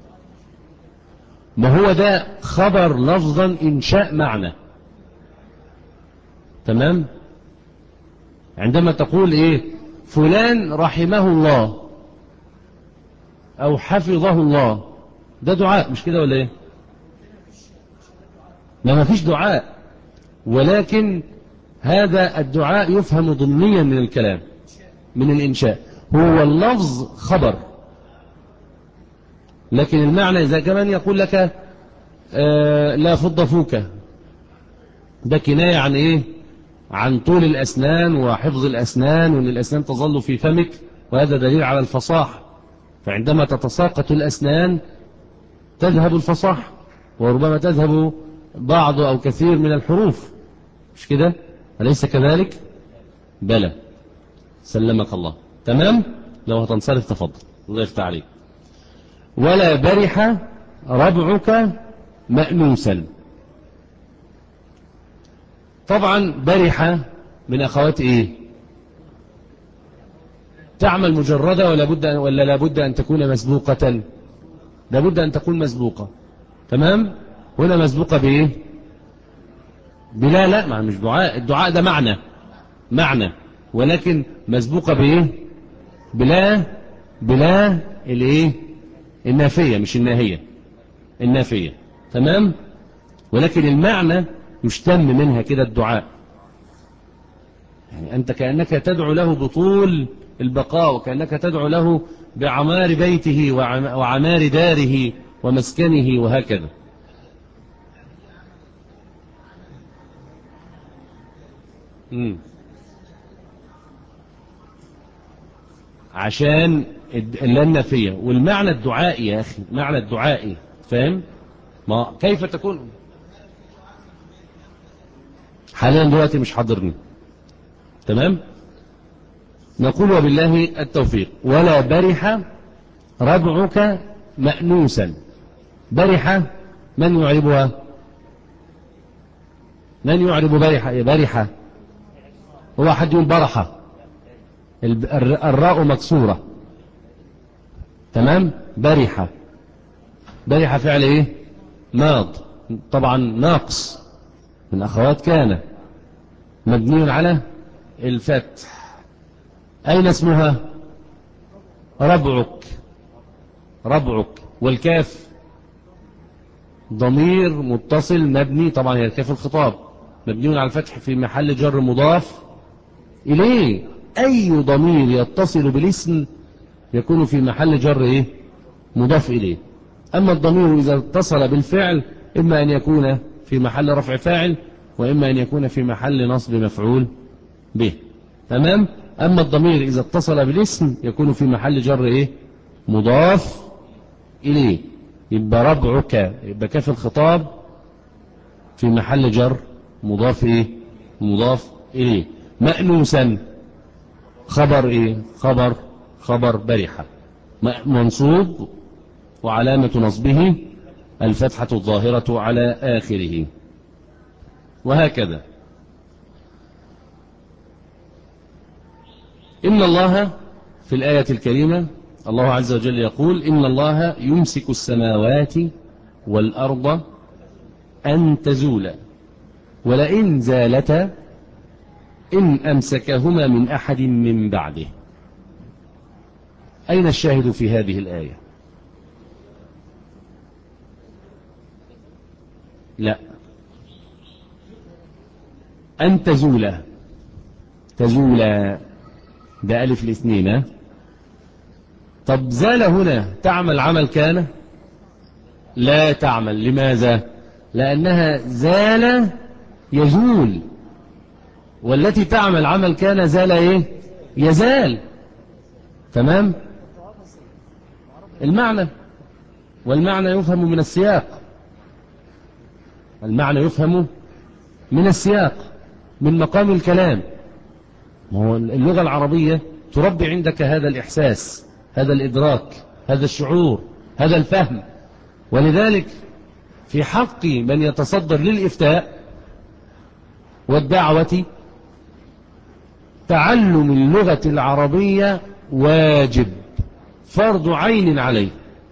ما هو ده خبر لفظا إنشاء معنى، تمام. عندما تقول ايه؟ فلان رحمه الله او حفظه الله، ده دعاء، مش كده ولا ايه؟ ما ما فيش دعاء، ولكن هذا الدعاء يفهم ضمنيا من الكلام، من الإنشاء، هو اللفظ خبر، لكن المعنى إذا كمان يقول لك آه لا فض فوك، ده كناية عن إيه؟ عن طول الأسنان وحفظ الأسنان، وأن الأسنان تظل في فمك، وهذا دليل على الفصاحة. فعندما تتساقط الأسنان تذهب الفصاحة، وربما تذهب بعض أو كثير من الحروف، مش كده؟ أليس كذلك؟ بلى. سلمك الله. تمام؟ لو هتنصرف تفضل، الله يفتح عليك. ولا برح ربعك مأنوسا. طبعا برح من أخوات إيه؟ تعمل مجردة ولا بد ولا لابد أن تكون مسبوقة؟ لابد أن تكون مسبوقة. تمام؟ هنا مسبوقة بإيه؟ بلا. لا، ما مش دعاء. الدعاء ده معنى معنى ولكن مسبوقة بإيه؟ بلا. بلا الإيه؟ النافية، مش الناهية، النافية. تمام؟ ولكن المعنى يشتم منها كده الدعاء. يعني أنت كأنك تدعو له بطول البقاء، وكأنك تدعو له بعمار بيته وعمار داره ومسكنه وهكذا. مم. عشان اللا النافية والمعنى الدعائي يا أخي، معنى الدعائي، فاهم؟ ما كيف تكون حاليا دلوقتي مش حاضرني. تمام؟ نقول وبالله التوفيق. ولا برح ربعك مأنوسا. برح من يعربها؟ من يعرب برحة؟ برحة هو حد يقول برحة، الراء مكسورة. تمام؟ برحة. برحة فعل ايه؟ ماض، طبعا ناقص من اخوات كان، مبني على الفتح. اين اسمها؟ ربعك. ربعك. والكاف ضمير متصل مبني، طبعا هي الكاف الخطاب، مبني على الفتح في محل جر مضاف إليه. أي ضمير يتصل بالاسم يكون في محل جر إيه؟ مضاف إليه. أما الضمير إذا اتصل بالفعل إما أن يكون في محل رفع فاعل، وإما أن يكون في محل نصب مفعول به. تمام؟ أما الضمير إذا اتصل بالاسم يكون في محل جر إيه؟ مضاف إليه. يبقى ربعك، يبقى كاف الخطاب في محل جر مضاف إيه؟ مضاف إليه. مأنوسا خبر إيه؟ خبر خبر برحة، منصوب وعلامة نصبه الفتحة الظاهرة على آخره، وهكذا. إن الله في الآية الكريمة الله عز وجل يقول: إن الله يمسك السماوات والأرض أن تزولا ولئن زالتا إن أمسكهما من أحد من بعده. أين الشاهد في هذه الآية؟ لا، أن تزولا. تزولا ده ألف الاثنين. طب زال هنا تعمل عمل كان؟ لا تعمل. لماذا؟ لأنها زال يزول، والتي تعمل عمل كان زال ايه؟ يزال. تمام؟ المعنى، والمعنى يفهم من السياق. المعنى يفهم من السياق، من مقام الكلام. هو اللغة العربية تربي عندك هذا الإحساس، هذا الإدراك، هذا الشعور، هذا الفهم. ولذلك في حق من يتصدر للإفتاء والدعوة تعلم اللغة العربية واجب، فرض عين عليه.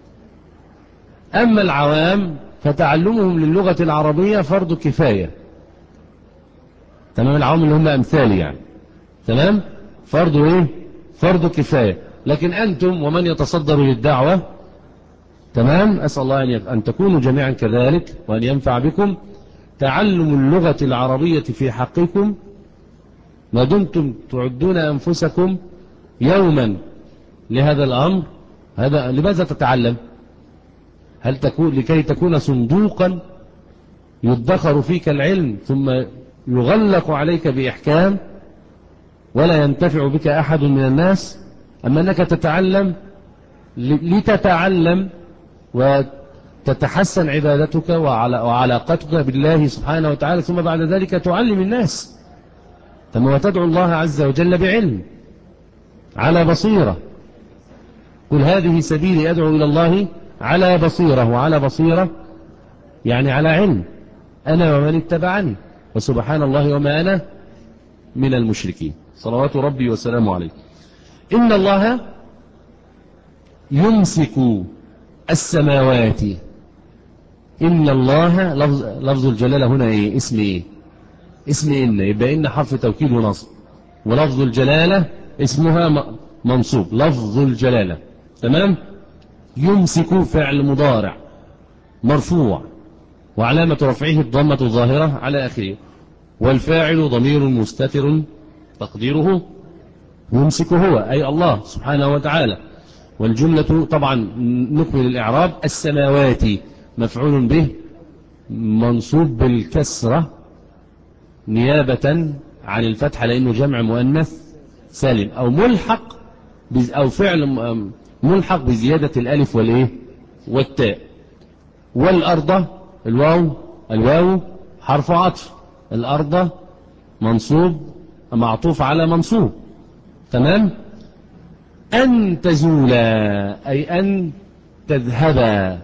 أما العوام فتعلمهم للغة العربية فرض كفاية. تمام؟ العوام اللي هم أمثال يعني. تمام؟ فرض إيه؟ فرض كفاية. لكن أنتم ومن يتصدر للدعوة، تمام، أسأل الله أن تكونوا جميعا كذلك وأن ينفع بكم. تعلم اللغة العربية في حقكم ما دمتم تعدون أنفسكم يوما لهذا الأمر. هذا لماذا تتعلم؟ هل تكون لكي تكون صندوقا يدخر فيك العلم ثم يغلق عليك بإحكام ولا ينتفع بك أحد من الناس؟ أما أنك تتعلم لتتعلم وتتحسن عبادتك وعلاقتك بالله سبحانه وتعالى، ثم بعد ذلك تعلم الناس. ثم وتدعو الله عز وجل بعلم على بصيرة. قل هذه سبيلي أدعو إلى الله على بصيرة، وعلى بصيرة يعني على علم، أنا ومن اتبعني، وسبحان الله وما أنا من المشركين، صلوات ربي وسلامه عليه. إن الله يمسك السماوات. إن الله لفظ, لفظ الجلالة هنا إيه؟ اسم إيه؟ اسم إن، يبقى إن حرف توكيد ونصب، ولفظ الجلالة اسمها منصوب، لفظ الجلالة. تمام. يمسك فعل مضارع مرفوع، وعلامة رفعه الضمة الظاهرة على آخره، والفاعل ضمير مستتر تقديره يمسك هو أي الله سبحانه وتعالى. والجملة طبعا نكمل الإعراب. السماوات مفعول به منصوب بالكسرة نيابة عن الفتحة لأنه جمع مؤنث سالم، أو ملحق أو فعل ملحق بزيادة الألف والإيه والتاء. والأرض الواو الواو حرف عطف، الأرض منصوب معطوف على منصوب. تمام. أن تزولا أي أن تذهبا،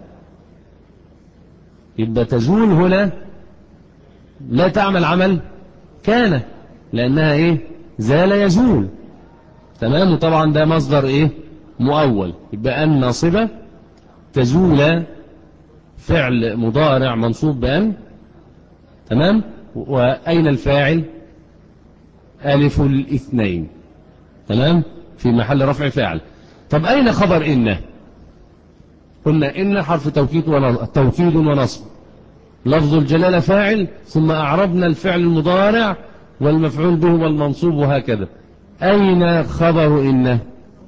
يبقى تزول هنا لا تعمل عمل كان، لأنها إيه زال يزول. تمام. وطبعا ده مصدر إيه مؤول، يبقى أن ناصبة، تزول فعل مضارع منصوب بأن. تمام. وأين الفاعل؟ ألف الاثنين. تمام. في محل رفع فاعل. طب أين خبر إن؟ قلنا إن حرف توكيد توكيد ونصب، لفظ الجلالة فاعل، ثم أعربنا الفعل المضارع والمفعول به والمنصوب وهكذا. أين خبر إن؟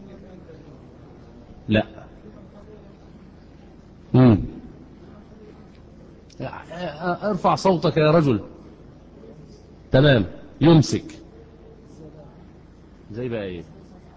لا. مم. ارفع صوتك يا رجل. تمام. يمسك زي بقى ايه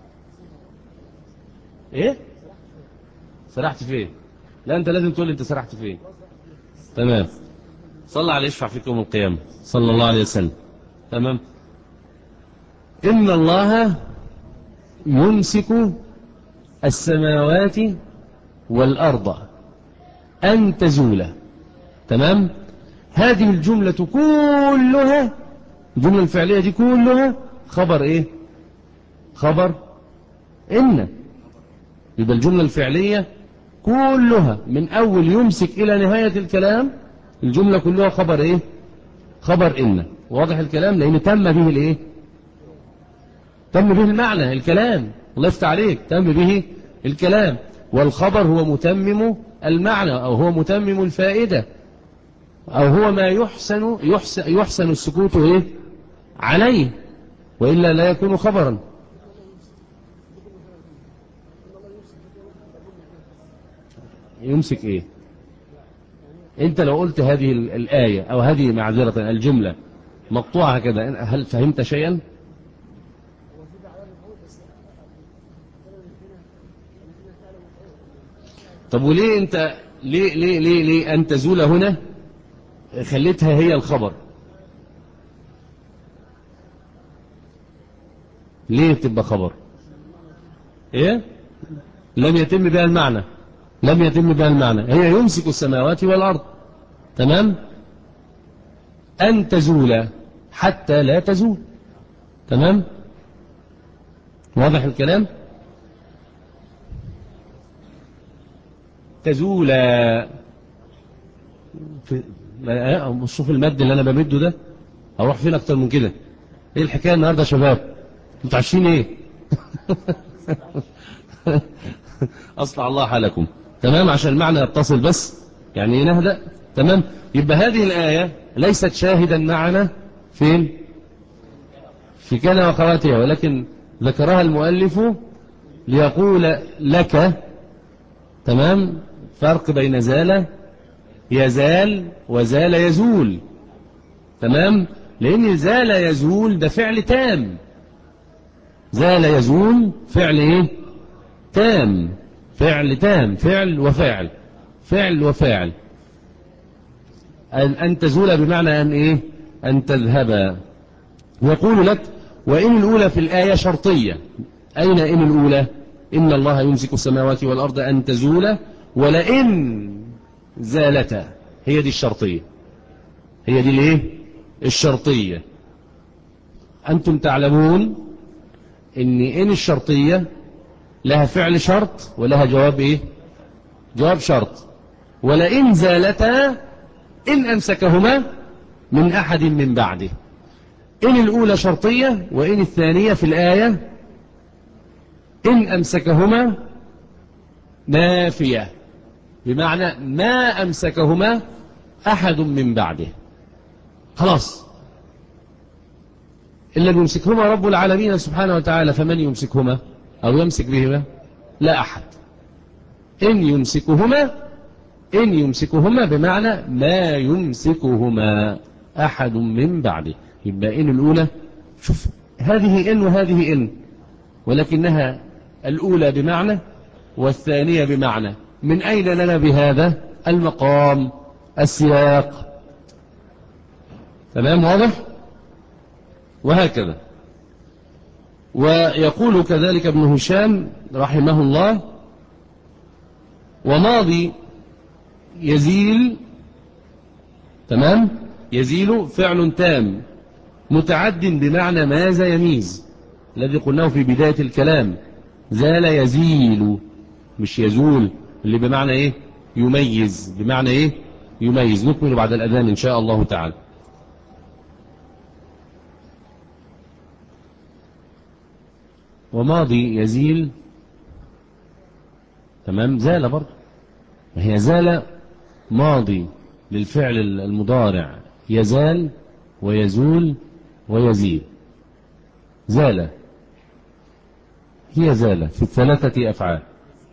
ايه سرحت فين؟ لا انت لازم تقول لي انت سرحت فين. تمام. صلى عليه يشفع فيكم القيامة صلى الله عليه وسلم. تمام. إن الله يمسك السماوات والأرض أن تزولا. تمام. هذه الجملة كلها، الجملة الفعلية دي كلها خبر ايه؟ خبر إن. يبقى الجملة الفعلية كلها من أول يمسك إلى نهاية الكلام الجملة كلها خبر إيه؟ خبر إن. واضح الكلام؟ لأن تم به الإيه؟ تم به المعنى الكلام. الله يفتح عليك. تم به الكلام، والخبر هو متمم المعنى، أو هو متمم الفائدة، أو هو ما يحسن يحسن, يحسن السكوت إيه؟ عليه، وإلا لا يكون خبرا. يمسك إيه؟ أنت لو قلت هذه الآية أو هذه معذرة الجملة مقطوعة كده، هل فهمت شيئا؟ طب وليه أنت ليه ليه ليه ليه أن تزول هنا خليتها هي الخبر؟ ليه تبقى خبر؟ إيه؟ لم يتم بها المعنى، لم يتم بها المعنى. هي يمسك السماوات والأرض. تمام. أن تزول حتى لا تزول. تمام. واضح الكلام؟ تزول في... شوف المد اللي أنا بمده ده أروح فين أكتر من كده؟ إيه الحكاية النهاردة يا شباب؟ انتوا عايشين إيه؟ أصلح الله حالكم. تمام. عشان المعنى يتصل بس، يعني نهدأ. تمام. يبقى هذه الآية ليست شاهدا معنا فين؟ في كان وأخواتها، ولكن ذكرها المؤلف ليقول لك. تمام. فرق بين زال يزال وزال يزول. تمام. لأن زال يزول ده فعل تام، زال يزول فعل ايه تام، فعل تام، فعل وفاعل، فعل وفاعل. أن, أن تزول بمعنى أن إيه؟ أن تذهب. يقول لك وإن الأولى في الآية شرطية. أين إن الأولى؟ إن الله يمسك السماوات والأرض أن تزولا ولئن زالتا، هي دي الشرطية، هي دي الايه؟ الشرطية. أنتم تعلمون إن إن الشرطية لها فعل شرط ولها جواب إيه؟ جواب شرط. ولئن زالتا إن أمسكهما من أحد من بعده. إن الأولى شرطية، وإن الثانية في الآية إن أمسكهما نافية، بمعنى ما أمسكهما أحد من بعده. خلاص، إلا يمسكهما رب العالمين سبحانه وتعالى، فمن يمسكهما أو يمسك بهما؟ لا أحد. إن يمسكهما، إن يمسكهما بمعنى ما يمسكهما أحد من بعده. يبقى إن الأولى، شوف هذه إن وهذه إن، ولكنها الأولى بمعنى والثانية بمعنى. من أين لنا بهذا المقام؟ السياق. تمام، واضح؟ وهكذا. ويقول كذلك ابن هشام رحمه الله: وماضي يزيل، تمام، يزيل فعل تام متعد بمعنى ماذا يميز، الذي قلناه في بداية الكلام. زال يزيل، مش يزول، اللي بمعنى ايه؟ يميز، بمعنى ايه؟ يميز. نكمل بعد الأذان إن شاء الله تعالى. وماضي يزيل، تمام، زال برضه، هي زال ماضي للفعل المضارع، يزال ويزول ويزيل. زال هي زال في الثلاثة أفعال،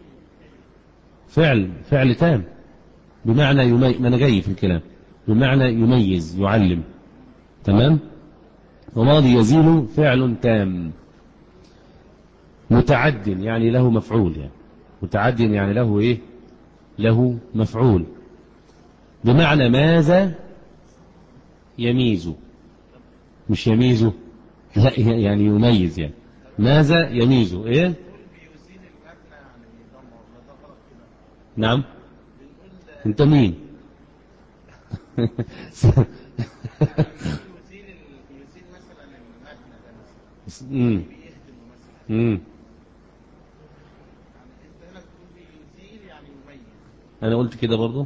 فعل فعل تام بمعنى يميز، ما أنا جاي في الكلام، بمعنى يميز، يعلم. تمام. وماضي يزيل فعل تام متعد، يعني له مفعول، يعني متعد يعني له ايه؟ له مفعول، بمعنى ماذا يميز، مش يميز، لا يعني يميز، يعني ماذا يميز ايه؟ نعم. انت مين؟ امم امم انا قلت كده برضو.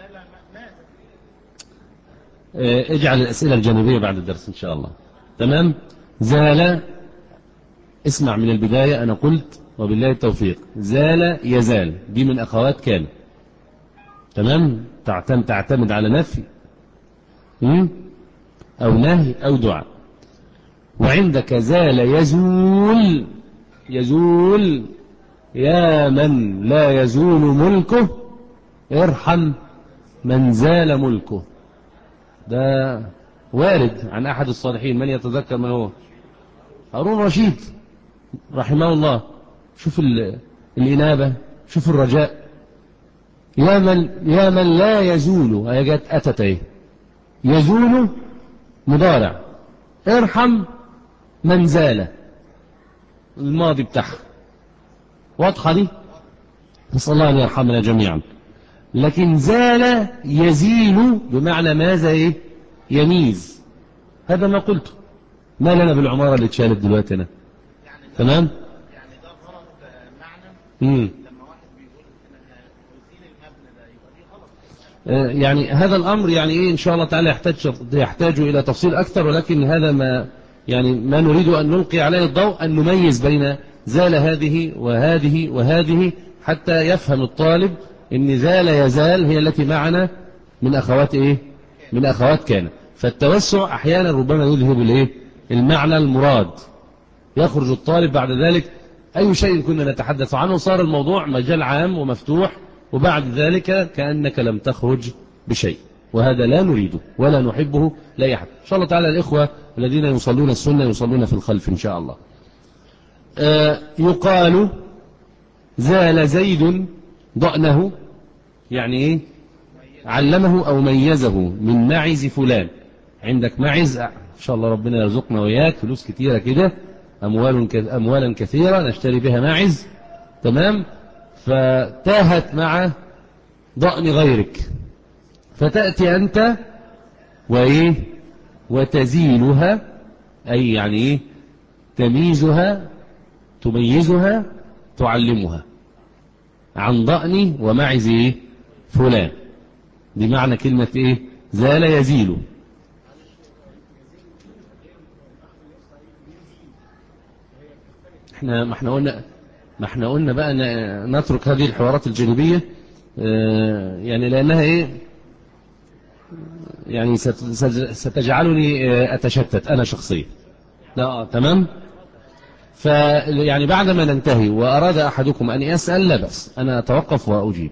اجعل الاسئله الجانبيه بعد الدرس ان شاء الله. تمام. زال، اسمع من البدايه، انا قلت وبالله التوفيق. زال يزال دي من اخوات كان، تمام، تعتمد تعتمد على نفي او نهي او دعاء. وعندك زال يزول، يزول يا من لا يزول ملكه ارحم من زال ملكه. ده وارد عن أحد الصالحين، من يتذكر من هو؟ هارون رشيد رحمه الله. شوف الإنابة، شوف الرجاء. يا من يا من لا يزول، هي جت أتت ايه؟ يزول مضارع، ارحم من زال الماضي بتاعها. واضحة دي؟ نسأل الله أن يرحمنا جميعا. لكن زال يزيل بمعنى ماذا ايه؟ يميز. هذا ما قلته. ما لنا بالعمارة اللي اتشالت دلوقتي هنا؟ تمام؟ يعني ده غلط معنى. امم لما واحد بيقول انها يزيل المبنى ده يبقى دي غلط. يعني هذا الأمر يعني إيه إن شاء الله تعالى يحتاج يحتاج إلى تفصيل أكثر، ولكن هذا ما يعني ما نريد أن نلقي عليه الضوء، أن نميز بين زال هذه وهذه وهذه، حتى يفهم الطالب إن زال يزال هي التي معنا من أخوات إيه؟ من أخوات كان. فالتوسع أحيانا ربما يذهب الإيه؟ المعنى المراد. يخرج الطالب بعد ذلك أي شيء كنا نتحدث عنه صار الموضوع مجال عام ومفتوح، وبعد ذلك كأنك لم تخرج بشيء، وهذا لا نريده ولا نحبه لا أحد. إن شاء الله تعالى الإخوة الذين يصلون السنة يصلون في الخلف إن شاء الله. آه يقال زال زيد ضأنه، يعني إيه؟ علمه أو ميزه من معز فلان. عندك معز إن شاء الله ربنا يرزقنا وياك فلوس كتيرة كده، أموال أموالا كثيرة نشتري بها معز، تمام؟ فتاهت مع ضأن غيرك، فتأتي أنت وإيه وتزيلها، أي يعني إيه تميزها، تميزها، تعلمها عن ضأن ومعز إيه فلان. دي معنى كلمة إيه زال يزيل. احنا ما احنا قلنا ما احنا قلنا بقى نترك هذه الحوارات الجانبية اه يعني لأنها إيه يعني ستجعلني أتشتت أنا شخصيا. لا تمام. فيعني بعدما ننتهي وأراد أحدكم أن يسأل لا بأس، أنا أتوقف وأجيب.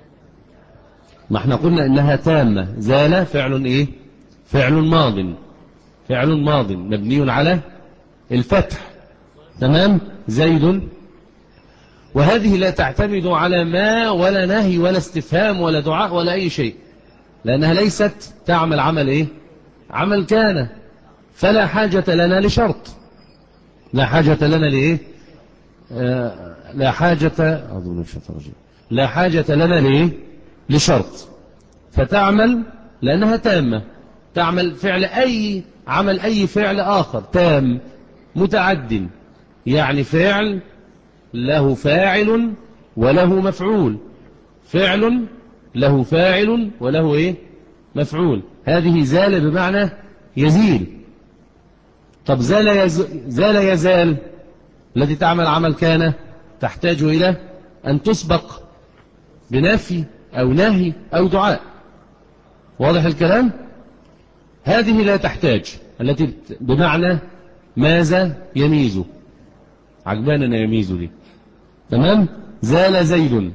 ما احنا قلنا إنها تامة. زال فعل إيه فعل ماض، فعل ماض مبني على الفتح، تمام. زيد، وهذه لا تعتمد على ما ولا نهي ولا استفهام ولا دعاء ولا أي شيء، لأنها ليست تعمل عمل إيه عمل كان، فلا حاجة لنا لشرط، لا حاجة لنا لإيه آه لا حاجة أظن لا حاجة لنا لإيه لشرط، فتعمل لأنها تامة، تعمل فعل أي عمل أي فعل آخر تام متعد، يعني فعل له فاعل وله مفعول، فعل له فاعل وله إيه مفعول. هذه زال بمعنى يزيل. طب زال يزال, زال يزال التي تعمل عمل كان تحتاج إلى أن تسبق بنفي أو نهي أو دعاء، واضح الكلام؟ هذه لا تحتاج، التي بمعنى ماذا يميز، عجباننا يميز دي، تمام. زال زيد،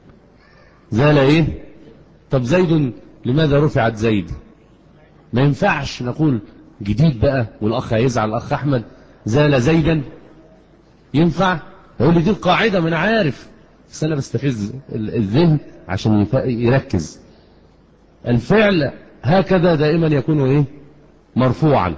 زال إيه؟ طب زيد لماذا رفعت زيد؟ ما ينفعش نقول جديد بقى والأخ هيزعل الأخ أحمد زال زيدا، ينفع؟ يقول لي دي القاعدة، ما أنا عارف، بس أنا بستفز الذهن عشان يركز. الفعل هكذا دائما يكون إيه مرفوعا،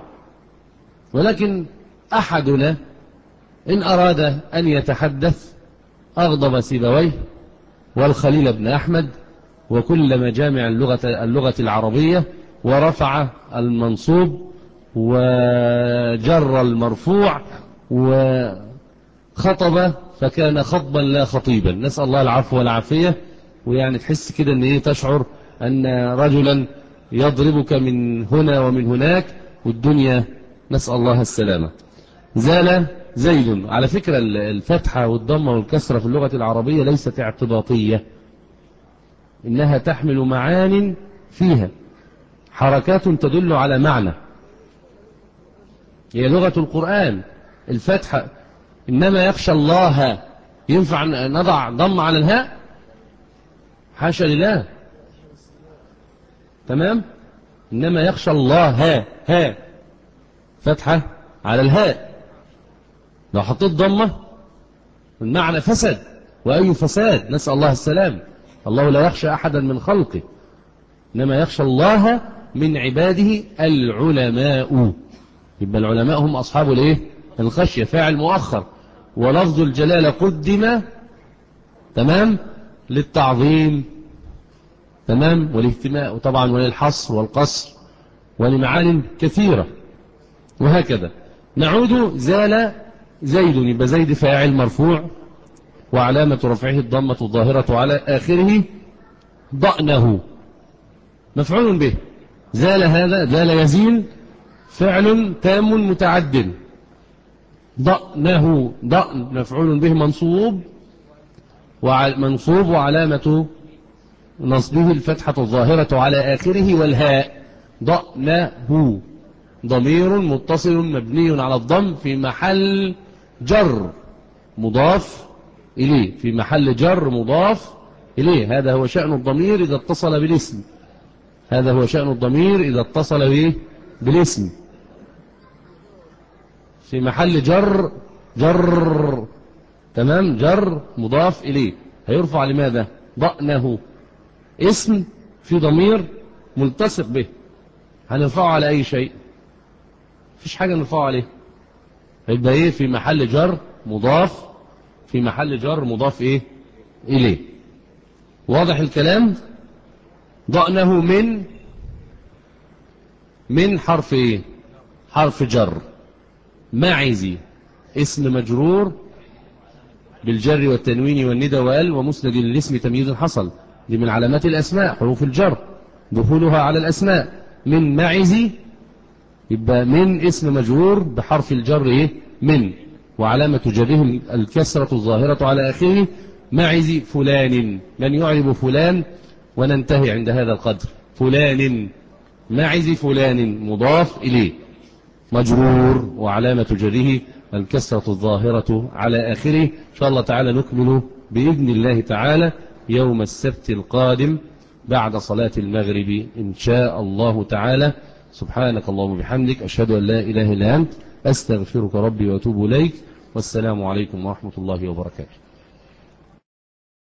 ولكن أحدنا إن أراد أن يتحدث أغضب سيبويه والخليل بن أحمد وكل مجامع اللغة, اللغة العربية، ورفع المنصوب وجر المرفوع وخطب فكان خطبا لا خطيبا، نسأل الله العفو والعافية. ويعني تحس كده ان ايه تشعر ان رجلا يضربك من هنا ومن هناك والدنيا، نسأل الله السلامة. زال زيد، على فكرة الفتحة والضمة والكسرة في اللغة العربية ليست اعتباطية، إنها تحمل معان فيها حركات تدل على معنى، هي لغة القرآن. الفتحة إنما يخشى الله، ينفع نضع ضم على الهاء؟ حاشا لله، تمام. إنما يخشى الله ها ها فتحة على الهاء، لو حطيت ضمة المعنى فسد، وأي فساد، نسأل الله السلام. الله لا يخشى أحدا من خلقه، إنما يخشى الله من عباده العلماء. يبقى العلماء هم أصحاب الايه الخشية، فاعل مؤخر، ولفظ الجلالة قدم تمام للتعظيم، تمام، والاهتماء طبعا وللحصر والقصر ولمعان كثيرة، وهكذا. نعود. زال زيد، يبقى زيد فاعل مرفوع وعلامة رفعه الضمة الظاهرة على آخره، ضأنه مفعول به. زال هذا زال يزيل فعل تام متعد، ضأنه ضأن مفعول به منصوب ومنصوب وعلامة نصبه الفتحة الظاهرة على آخره والهاء. ضأنه ضمير متصل مبني على الضم في محل جر مضاف إليه، في محل جر مضاف إليه. هذا هو شأن الضمير إذا اتصل بالاسم، هذا هو شأن الضمير إذا اتصل به بالاسم، في محل جر جر تمام، جر مضاف إليه، هيرفع لماذا؟ ضأنه اسم في ضمير ملتصق به، هنرفعه على أي شيء؟ مفيش حاجة نرفعه عليه، هيبقى إيه؟ في محل جر مضاف، في محل جر مضاف إيه إليه. واضح الكلام؟ ضأنه من من حرف إيه؟ حرف جر. معزي اسم مجرور بالجر والتنوين والندى وال ومسند للاسم تمييز حصل، دي من علامات الأسماء، حروف الجر دخولها على الأسماء. من معزي يبقى من اسم مجرور بحرف الجر إيه؟ من، وعلامة جره الكسرة الظاهرة على آخره. معزي فلان، من يعرب فلان وننتهي عند هذا القدر. فلان معزي فلان مضاف إليه مجرور وعلامة جره الكسرة الظاهرة على آخره. إن شاء الله تعالى نكمل بإذن الله تعالى يوم السبت القادم بعد صلاة المغرب إن شاء الله تعالى. سبحانك اللهم وبحمدك، أشهد أن لا إله إلا أنت، أستغفرك ربي وأتوب إليك، والسلام عليكم ورحمة الله وبركاته.